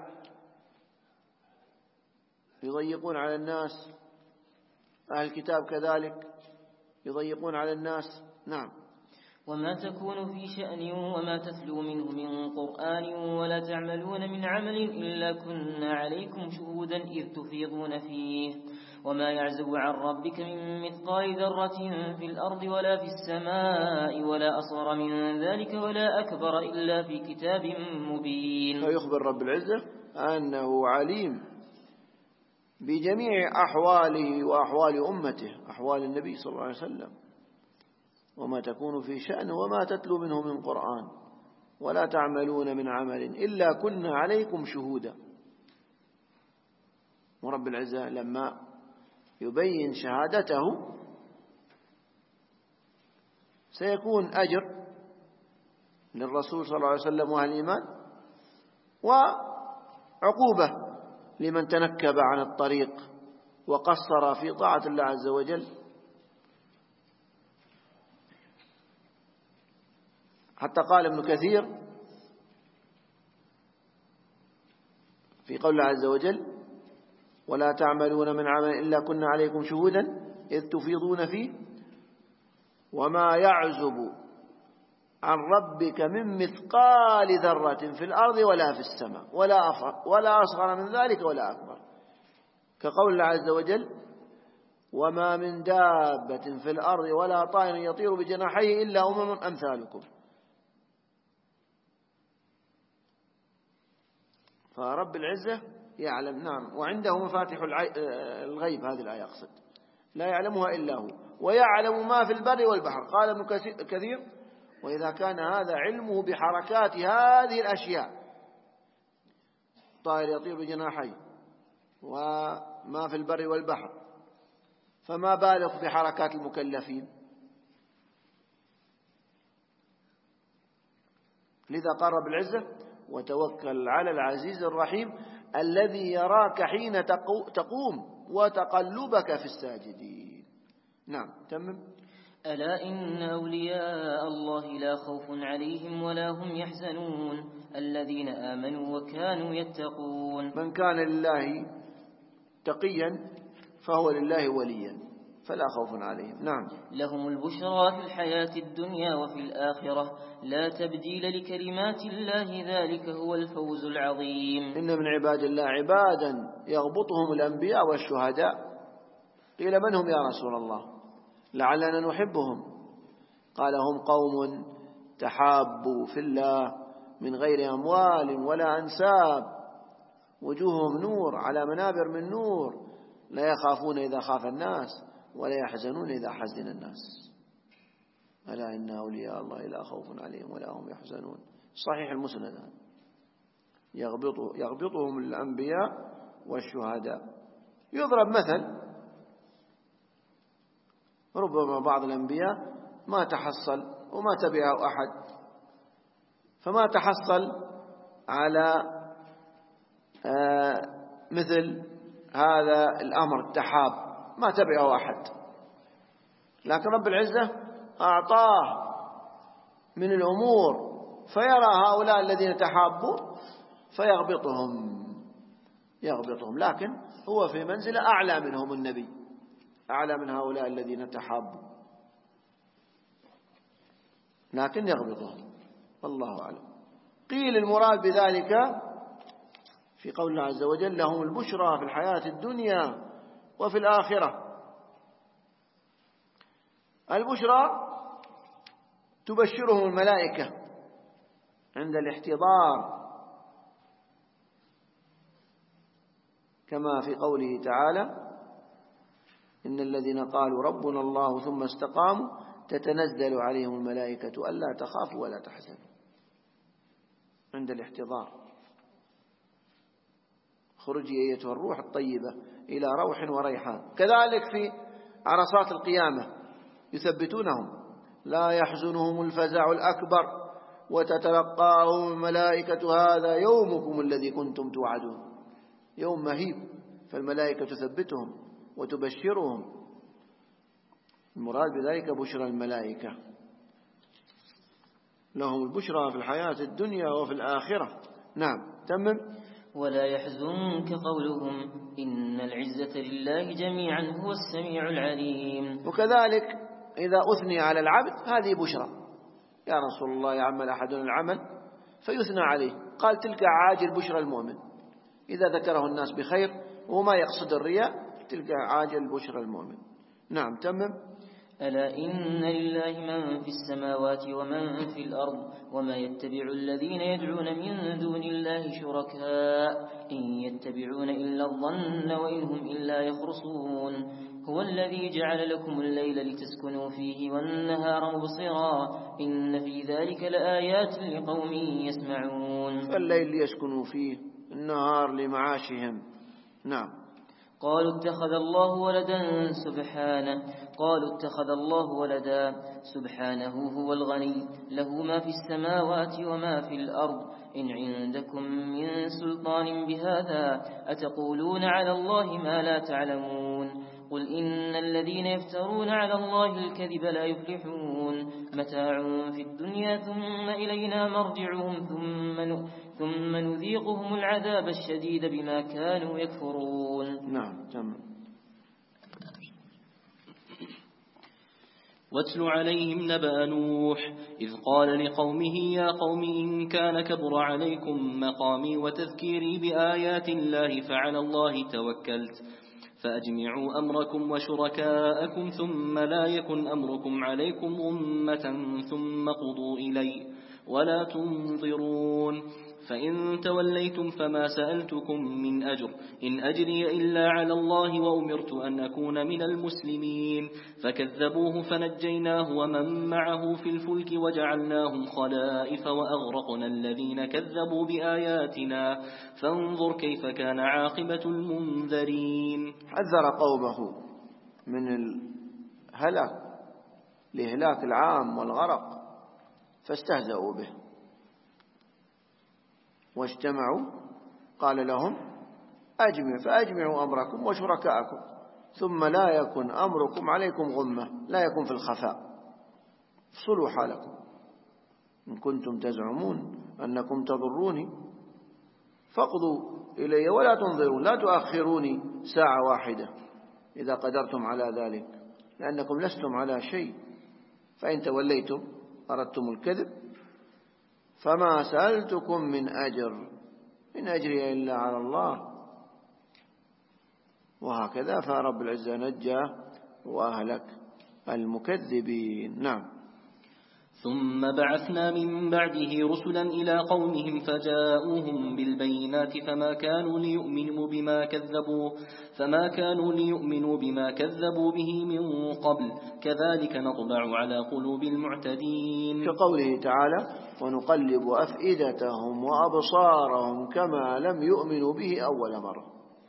يضيقون على الناس، أهل الكتاب كذلك يضيقون على الناس. نعم. وما تكون في شأن وما تتلو منه من قرآن ولا تعملون من عمل إلا كنا عليكم شهودا إذ تفيضون فيه وما يعزب عن ربك من مثقال ذرة في الأرض ولا في السماء ولا أصغر من ذلك ولا أكبر إلا في كتاب مبين. فيخبر رب العزة أنه عليم بجميع أحواله وأحوال أمته، أحوال النبي صلى الله عليه وسلم. وما تكون في شأن وما تتلو منه من قرآن ولا تعملون من عمل إلا كنا عليكم شهودا. ورب العزة لما يبين شهادته سيكون أجر للرسول صلى الله عليه وسلم وأهل الإيمان وعقوبة لمن تنكب عن الطريق وقصر في طاعة الله عز وجل. حتى قال ابن كثير في قول الله عز وجل ولا تعملون من عمل إلا كنا عليكم شهودا إذ تفيضون فيه وما يعزب عن ربك من مثقال ذرة في الأرض ولا في السماء ولا أصغر من ذلك ولا أكبر، كقول الله عز وجل: وما من دابة في الأرض ولا طائر يطير بجناحيه إلا أمم أمثالكم. فرب العزة يعلم، نعم، وعنده مفاتيح الغيب، هذه الآية أقصد، لا يعلمها إلا هو، ويعلم ما في البر والبحر. قال ابن كثير: وإذا كان هذا علمه بحركات هذه الأشياء، طائر يطير بجناحيه وما في البر والبحر، فما بالغ في حركات المكلفين. لذا قال رب العزة: وتوكل على العزيز الرحيم الذي يراك حين تقوم وتقلبك في الساجدين. نعم، تمم. ألا إن أولياء الله لا خوف عليهم ولا هم يحزنون الذين آمنوا وكانوا يتقون. من كان لله تقيا فهو لله وليا فلا خوف عليهم. نعم. لهم البشرى في الحياة الدنيا وفي الآخرة لا تبديل لكلمات الله ذلك هو الفوز العظيم. إن من عباد الله عبادا يغبطهم الأنبياء والشهداء. قيل: من هم يا رسول الله؟ لعلنا نحبهم. قال: هم قوم تحابوا في الله من غير أموال ولا أنساب، وجوههم نور على منابر من نور، لا يخافون إذا خاف الناس ولا يحزنون إذا حزن الناس. ألا إن أولياء الله لا خوف عليهم ولا هم يحزنون. صحيح المسند. يغبطهم الأنبياء والشهداء. يضرب مثل: ربما بعض الأنبياء ما تحصل وما تبعه أحد، فما تحصل على مثل هذا الأمر التحاب، ما تبعه أحد، لكن رب العزة أعطاه من الأمور فيرى هؤلاء الذين تحابوا يغبطهم، لكن هو في منزلة أعلى منهم، النبي أعلى من هؤلاء الذين تحابوا، لكن يغبطهم، والله أعلم. قيل المراد بذلك في قول الله عز وجل: لهم البشرى في الحياة الدنيا وفي الآخرة. البشرى تبشرهم الملائكة عند الاحتضار، كما في قوله تعالى: إن الذين قالوا ربنا الله ثم استقاموا تتنزل عليهم الملائكة ألا تخافوا ولا تحزنوا، عند الاحتضار: خرجي أيتها الروح الطيبة إلى روح وريحان. كذلك في عرصات القيامة يثبتونهم: لا يحزنهم الفزع الأكبر وتتلقاهم الملائكة هذا يومكم الذي كنتم توعدون. يوم مهيب، فالملائكة تثبتهم وتبشرهم. المراد بذلك بشرى الملائكة. لهم البشرى في الحياة الدنيا وفي الآخرة. نعم، تمم. ولا يحزنك قولهم إن العزة لله جميعا هو السميع العليم. وكذلك إذا أثني على العبد هذه بشرى. يا رسول الله يعمل أحدنا العمل فيثنى عليه، قال: تلك عاجل بشرى المؤمن. إذا ذكره الناس بخير وما يقصد الرياء، تلك عاجل بشرى المؤمن. نعم، تمم. ألا إن لله من في السماوات ومن في الأرض وما يتبع الذين يدعون من دون الله شركاء إن يتبعون إلا الظن وإن هم إلا يخرصون. هو الذي جعل لكم الليل لتسكنوا فيه والنهار مبصرا إن في ذلك لآيات لقوم يسمعون. فالليل ليسكنوا فيه، النهار لمعاشهم. نعم. قالوا اتخذ الله ولدا سبحانه. قالوا اتخذ الله ولدا سبحانه هو الغني له ما في السماوات وما في الأرض إن عندكم من سلطان بهذا أتقولون على الله ما لا تعلمون. قل إن الذين يفترون على الله الكذب لا يفلحون. متاع في الدنيا ثم إلينا مرجعهم ثم نذيقهم العذاب الشديد بما كانوا يكفرون. نعم، تمام. واتل عليهم نبأ نوح إذ قال لقومه يا قوم إن كان كبر عليكم مقامي وتذكيري بآيات الله فعلى الله توكلت فأجمعوا أمركم وشركاءكم ثم لا يكن أمركم عليكم غمة ثم قضوا إلي ولا تنظرون فإن توليتم فما سألتكم من أجر إن أجري إلا على الله وأمرت أن أكون من المسلمين فكذبوه فنجيناه ومن معه في الفلك وجعلناهم خلائف وأغرقنا الذين كذبوا بآياتنا فانظر كيف كان عاقبة المنذرين. حذر قومه من الهلاك لإهلاك العام والغرق فاستهزأوا به واجتمعوا قال لهم فأجمعوا أمركم وشركاءكم ثم لا يكن أمركم عليكم غمة لا يكن في الخفاء افصلوا حالكم إن كنتم تزعمون أنكم تضروني فاقضوا إلي ولا تنظرون لا تؤخروني ساعة واحدة إذا قدرتم على ذلك لأنكم لستم على شيء فإن توليتم أردتم الكذب فما سألتكم من أجر إن أجري إلا على الله. وهكذا فرب العزة نجى وأهلك المكذبين. نعم. ثم بعثنا من بعده رسلا إلى قومهم فجاءوهم بالبينات فما كانوا ليؤمنوا بما كذبوا به من قبل كذلك نطبع على قلوب المعتدين. كقوله تعالى ونقلب أفئدتهم وأبصارهم كما لم يؤمنوا به أول مرة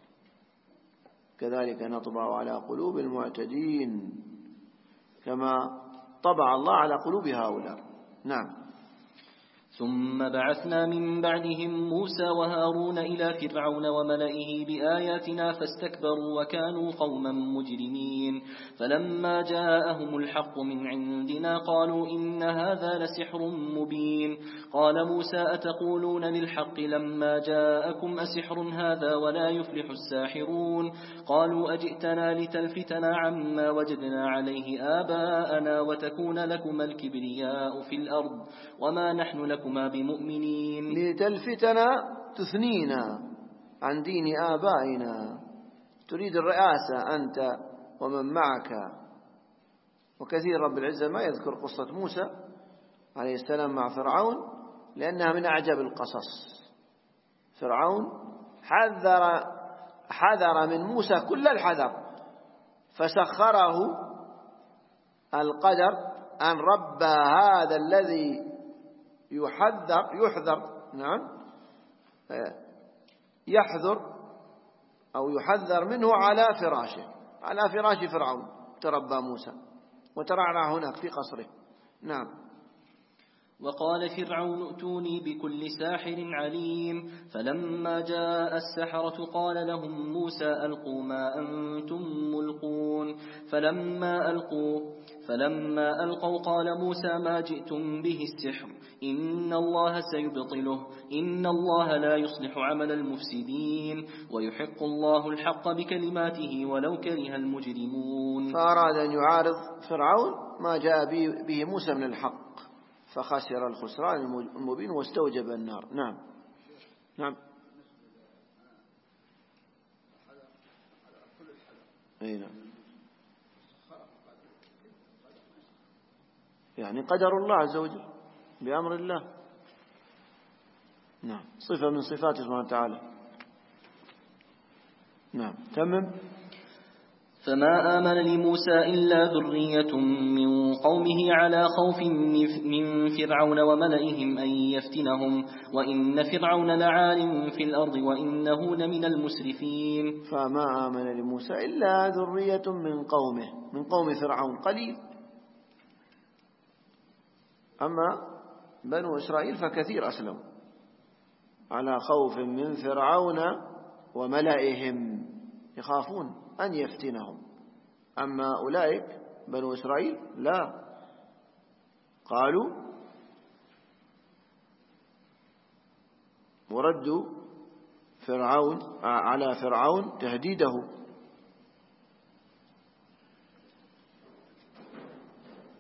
كذلك نطبع على قلوب المعتدين كما طبع الله على قلوب هؤلاء. نعم. ثم بعثنا من بعدهم موسى وهارون إلى فرعون وملئه بآياتنا فاستكبروا وكانوا قوما مجرمين فلما جاءهم الحق من عندنا قالوا إن هذا لسحر مبين قال موسى أتقولون للحق لما جاءكم أسحر هذا ولا يفلح الساحرون قالوا أجئتنا لتلفتنا عما وجدنا عليه آباءنا وتكون لكما الكبرياء في الأرض وما نحن لكما بمؤمنين. لتلفتنا تثنينا عن دين آبائنا تريد الرئاسة أنت ومن معك. وكثير رب العزة ما يذكر قصة موسى عليه السلام مع فرعون لأنها من أعجب القصص. فرعون حذر من موسى كل الحذر فسخره القدر أن رب هذا الذي يحذر منه على فراش فرعون تربى موسى وترعرع هناك في قصره. نعم. وقال فرعون ائتوني بكل ساحر عليم فلما جاء السحرة قال لهم موسى ألقوا ما أنتم ملقون فلما ألقوا قال موسى ما جئتم به السحر إن الله سيبطله إن الله لا يصلح عمل المفسدين ويحق الله الحق بكلماته ولو كره المجرمون. فأراد أن يعارض فرعون ما جاء به موسى من الحق فخسر الخسران المبين واستوجب النار. نعم. نعم. أي نعم. يعني قدر الله عز وجل بأمر الله. نعم. صفة من صفاته سبحانه وتعالى. نعم. تمم. فما آمن لموسى إلا ذرية من قومه على خوف من فرعون وملئهم أن يفتنهم وإن فرعون لعال في الأرض وإنه لمن المسرفين. فما آمن لموسى إلا ذرية من قوم فرعون قليل. أما بنو إسرائيل فكثير أسلموا على خوف من فرعون وملئهم يخافون أن يفتنهم. أما أولئك بنو إسرائيل لا قالوا وردوا على فرعون تهديده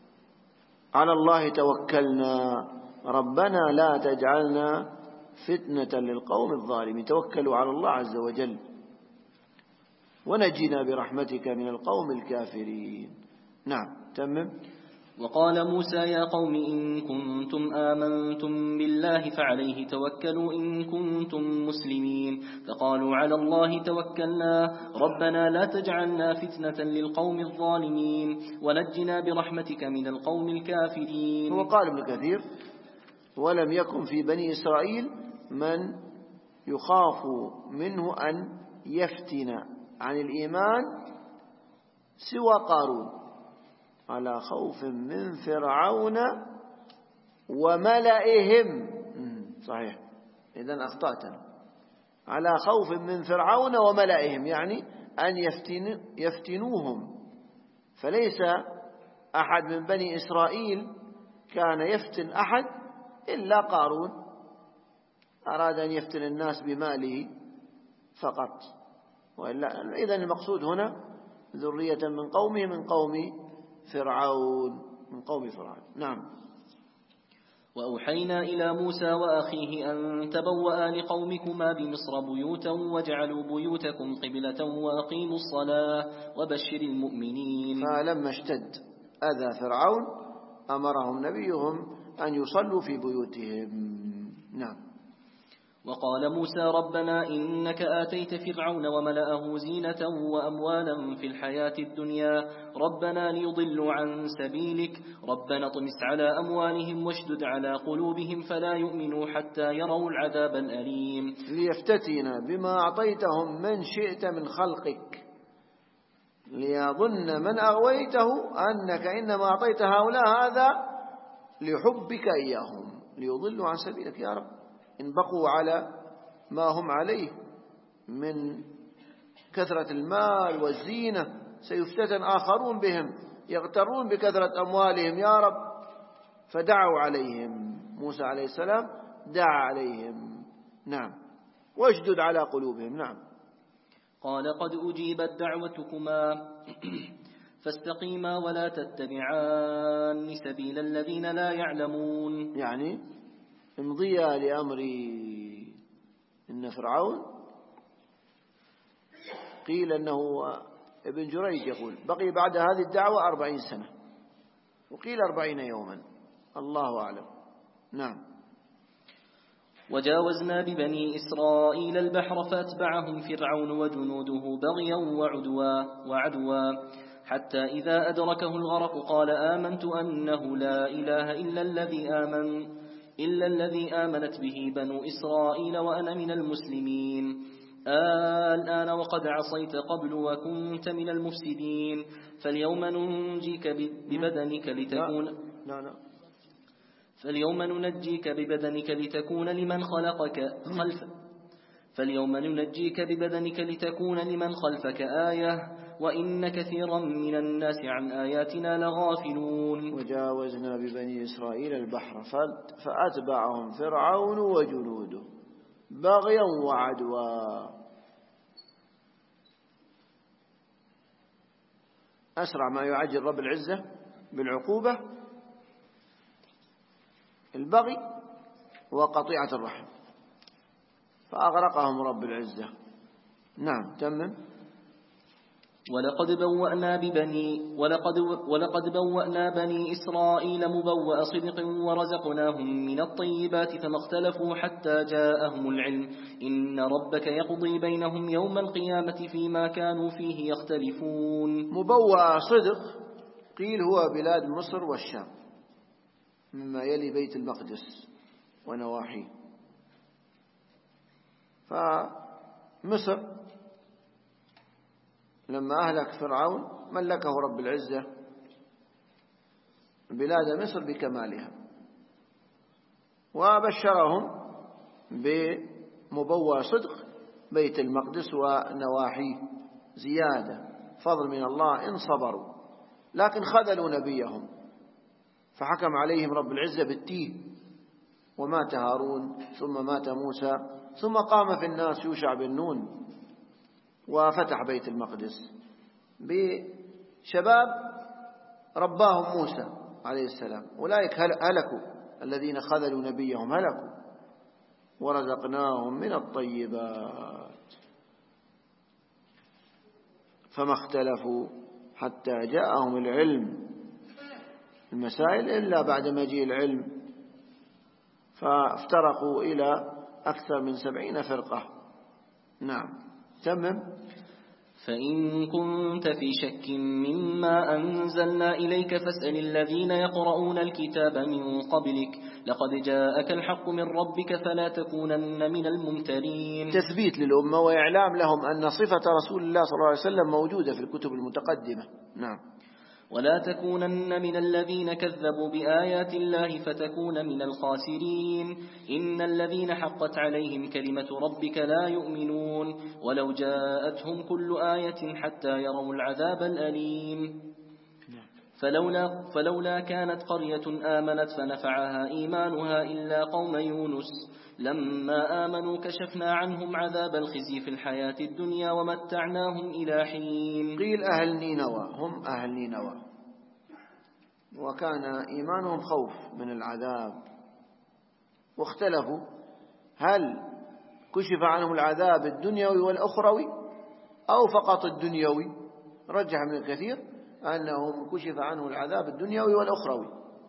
على الله توكلنا ربنا لا تجعلنا فتنة للقوم الظالمين. توكلوا على الله عز وجل ونجنا برحمتك من القوم الكافرين. نعم تمم. وقال موسى يا قوم إن كنتم آمنتم بالله فعليه توكلوا إن كنتم مسلمين. فقالوا على الله توكلنا ربنا لا تجعلنا فتنة للقوم الظالمين ونجنا برحمتك من القوم الكافرين. وقال ابن كثير ولم يكن في بني إسرائيل من يخاف منه أن يفتن عن الإيمان سوى قارون على خوف من فرعون وملئهم. صحيح، إذن أخطأتنا. على خوف من فرعون وملئهم يعني أن يفتنوهم. فليس أحد من بني إسرائيل كان يفتن أحد إلا قارون، أراد أن يفتن الناس بماله فقط. إذن المقصود هنا ذرية من قومه من قوم فرعون نعم. وأوحينا إلى موسى وأخيه أن تبوأ لقومكما بمصر بيوتا واجعلوا بيوتكم قبلة وأقيموا الصلاة وبشر المؤمنين. فلما اشتد أذى فرعون أمرهم نبيهم أن يصلوا في بيوتهم. نعم. وقال موسى ربنا إنك آتيت فرعون وملأه زينة وأموالا في الحياة الدنيا ربنا ليضلوا عن سبيلك ربنا طمس على أموالهم واشدد على قلوبهم فلا يؤمنوا حتى يروا العذاب الأليم. ليفتتنا بما أعطيتهم من شئت من خلقك ليظن من أغويته أنك إنما أعطيت هؤلاء هذا لحبك إياهم ليضلوا عن سبيلك. يا رب إن بقوا على ما هم عليه من كثرة المال والزينة سيفتتن آخرون بهم يغترون بكثرة أموالهم يا رب. فدعوا عليهم موسى عليه السلام دعا عليهم. نعم. واشدد على قلوبهم. نعم. قال قد أجيبت دعوتكما فاستقيما ولا تتبعان سبيل الذين لا يعلمون. يعني امضيا لأمري. إن فرعون قيل أنه ابن جريج يقول بقي بعد هذه الدعوة 40 سنة وقيل 40 يوما الله أعلم. نعم. وجاوزنا ببني إسرائيل البحر فأتبعهم فرعون وجنوده بغيا وعدوا حتى إذا أدركه الغرق قال آمنت أنه لا إله إلا الذي آمنت به بنو إسرائيل وأنا من المسلمين. الآن وقد عصيت قبل وكنت من المفسدين فاليوم ننجيك ببدنك لتكون لمن خلفك آية وإن كثيرا من الناس عن آياتنا لغافلون. وجاوزنا ببني إسرائيل البحر فأتبعهم فرعون وجنوده بغيا وعدوا. أسرع ما يعجل رب العزة بالعقوبة البغي وقطيعة الرحم فأغرقهم رب العزة. نعم تمم. ولقد بوأنا بني إسرائيل مبوأ صدق ورزقناهم من الطيبات فما اختلفوا حتى جاءهم العلم إن ربك يقضي بينهم يوم القيامة فيما كانوا فيه يختلفون. مبوأ صدق قيل هو بلاد مصر والشام مما يلي بيت المقدس ونواحيه. فمصر لما أهلك فرعون ملكه رب العزة بلاد مصر بكمالها وبشرهم بمبوى صدق بيت المقدس ونواحيه زيادة فضل من الله إن صبروا. لكن خذلوا نبيهم فحكم عليهم رب العزة بالتيه ومات هارون ثم مات موسى ثم قام في الناس يوشع بن نون وفتح بيت المقدس بشباب رباهم موسى عليه السلام. أولئك هلكوا، الذين خذلوا نبيهم هلكوا. ورزقناهم من الطيبات فما اختلفوا حتى جاءهم العلم المسائل إلا بعد مجيء العلم، فافترقوا إلى أكثر من 70 فرقة. نعم تمم. فإن كنت في شك مما أنزلنا إليك فاسأل الذين يقرؤون الكتاب من قبلك لقد جاءك الحق من ربك فلا تكونن من الممترين. تثبيت للأمة وإعلام لهم أن صفة رسول الله صلى الله عليه وسلم موجودة في الكتب المتقدمة. نعم. ولا تكونن من الذين كذبوا بآيات الله فتكون من الخاسرين. إن الذين حقت عليهم كلمة ربك لا يؤمنون ولو جاءتهم كل آية حتى يروا العذاب الأليم. فلولا كانت قرية آمنت فنفعها إيمانها إلا قوم يونس لما آمنوا كشفنا عنهم عذاب الخزي في الحياة الدنيا ومتعناهم إلى حين. قيل أهل نينوى، هم أهل نينوى، وكان إيمانهم خوف من العذاب، واختلفوا هل كشف عنهم العذاب الدنيوي والأخروي أو فقط الدنيوي. رجح ابن الكثير أنهم كشف عنه العذاب الدنيوي والأخروي.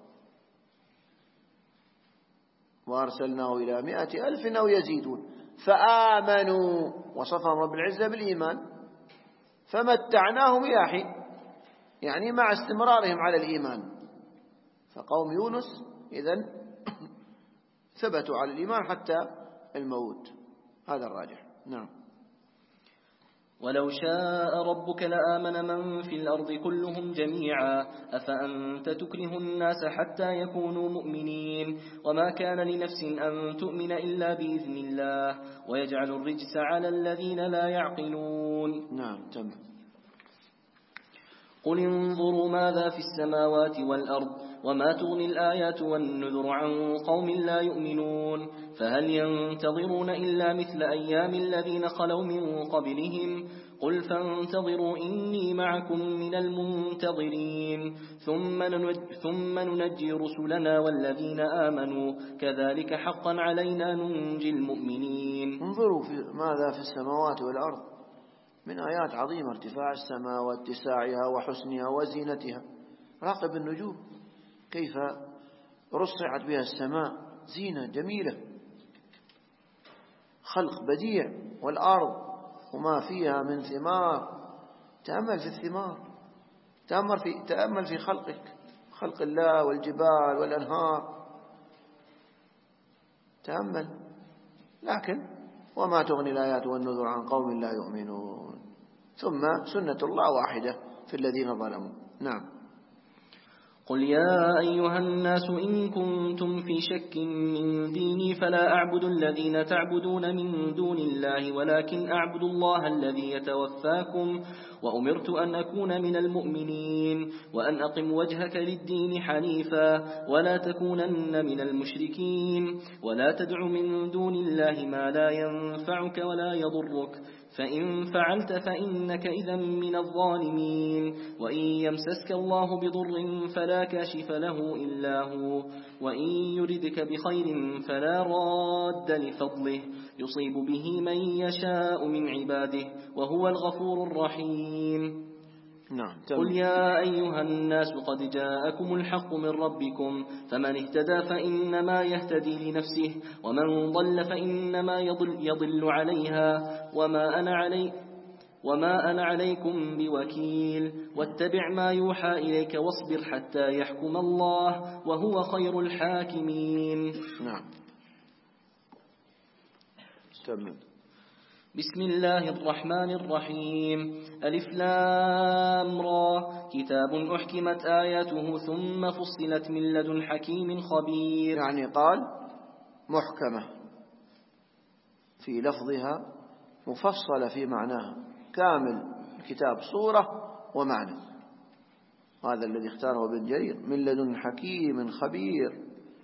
وأرسلناه إلى 100,000 أو يزيدون فآمنوا، وصفهم رب العزة بالإيمان، فمتعناهم إلى حين، يعني مع استمرارهم على الإيمان. فقوم يونس إذن ثبتوا على الإيمان حتى الموت، هذا الراجح. نعم. ولو شاء ربك لآمن من في الأرض كلهم جميعا أفأنت تكره الناس حتى يكونوا مؤمنين وما كان لنفس أن تؤمن إلا بإذن الله ويجعل الرجس على الذين لا يعقلون. نعم تمام. قل انظروا ماذا في السماوات والأرض وما تغني الآيات والنذر عن قوم لا يؤمنون فهل ينتظرون إلا مثل أيام الذين خلوا من قبلهم قل فانتظروا إني معكم من المنتظرين ثم ننجي رسلنا والذين آمنوا كذلك حقا علينا ننجي المؤمنين. انظروا في ماذا في السماوات والأرض من آيات عظيمة، ارتفاع السماء واتساعها وحسنها وزينتها. راقب النجوم كيف رصعت بها السماء، زينة جميلة، خلق بديع، والأرض وما فيها من ثمار. تأمل في الثمار، تأمل في خلق الله والجبال والأنهار، تأمل. لكن وما تغني الآيات والنذر عن قوم لا يؤمنون. ثم سنة الله واحدة في الذين ظلموا. نعم. قل يا أيها الناس إن كنتم في شك من ديني فلا أعبد الذين تعبدون من دون الله ولكن أعبد الله الذي يتوفاكم وأمرت أن أكون من المؤمنين وأن أقم وجهك للدين حنيفا ولا تكونن من المشركين ولا تدع من دون الله ما لا ينفعك ولا يضرك فإن فعلت فإنك إذا من الظالمين وإن يمسسك الله بضر فلا كاشف له إلا هو وإن يردك بخير فلا راد لفضله يصيب به من يشاء من عباده وهو الغفور الرحيم. نعم. قل يا أيها الناس قد جاءكم الحق من ربكم فمن اهتدى فإنما يهتدي لنفسه ومن ضل فإنما يضل عليها وما أنا عليكم بوكيل واتبع ما يوحى إليك واصبر حتى يحكم الله وهو خير الحاكمين. نعم. استمع. بسم الله الرحمن الرحيم ألف لام را كتاب أحكمت آياته ثم فصلت من لدن حكيم خبير. يعني قال محكمة في لفظها مفصلة في معناها، كامل الكتاب صورة ومعنى. هذا الذي اختاره ابن جرير، من لدن حكيم خبير،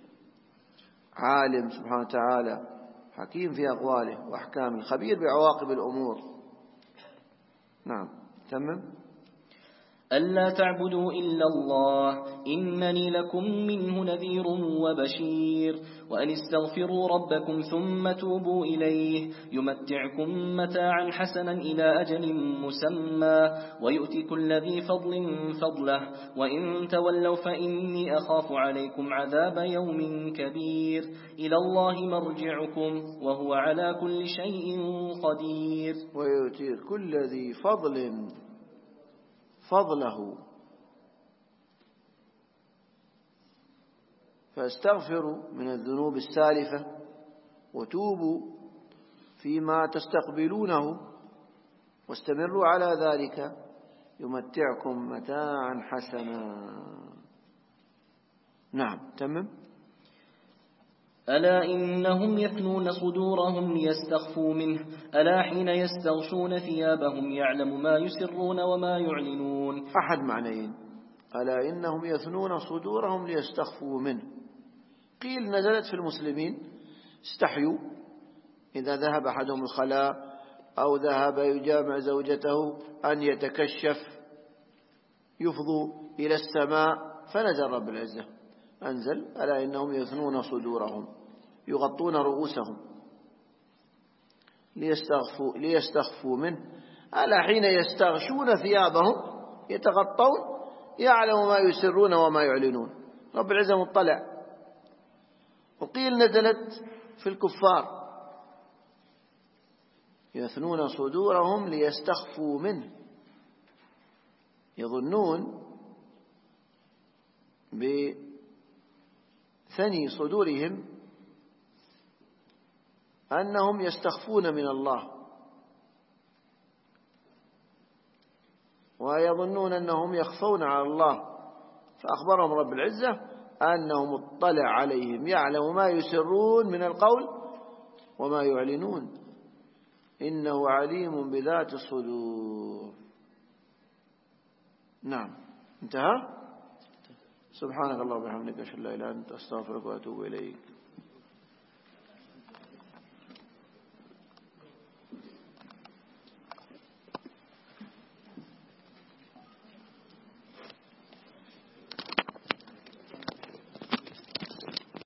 عالم سبحانه وتعالى، حكيم في أقواله وأحكامه، خبير بعواقب الأمور. نعم تمام. ألا تعبدوا إلا الله إنني لكم منه نذير وبشير وأن استغفروا ربكم ثم توبوا إليه يمتعكم متاعا حسنا إلى أجل مسمى ويؤتي كل ذي فضل فضله وإن تولوا فإني أخاف عليكم عذاب يوم كبير إلى الله مرجعكم وهو على كل شيء قدير. ويؤتي كل ذي فضله فاستغفروا من الذنوب السالفة وتوبوا فيما تستقبلونه واستمروا على ذلك يمتعكم متاعا حسنا. نعم تمم. ألا إنهم يثنون صدورهم ليستخفوا منه ألا حين يستغشون ثيابهم يعلم ما يسرون وما يعلنون. أحد معنيين. ألا إنهم يثنون صدورهم ليستخفوا منه، قيل نزلت في المسلمين استحيوا إذا ذهب أحدهم الخلاء أو ذهب يجامع زوجته أن يتكشف يفضوا إلى السماء، فنزل رب العزة أنزل ألا إنهم يثنون صدورهم يغطون رؤوسهم ليستخفوا منه ألا حين يستغشون ثيابهم يتغطون يعلم ما يسرون وما يعلنون. رب العزة مطلع. وقيل نزلت في الكفار يثنون صدورهم ليستخفوا منه، يظنون بثني صدورهم أنهم يستخفون من الله، ويظنون أنهم يخفون على الله، فأخبرهم رب العزة أنه مطلع عليهم يعلم ما يسرون من القول وما يعلنون إنه عليم بذات الصدور. نعم انتهى. سبحانك اللهم وبحمدك أشهد أن لا إله إلا أنت أستغفرك وأتوب إليك.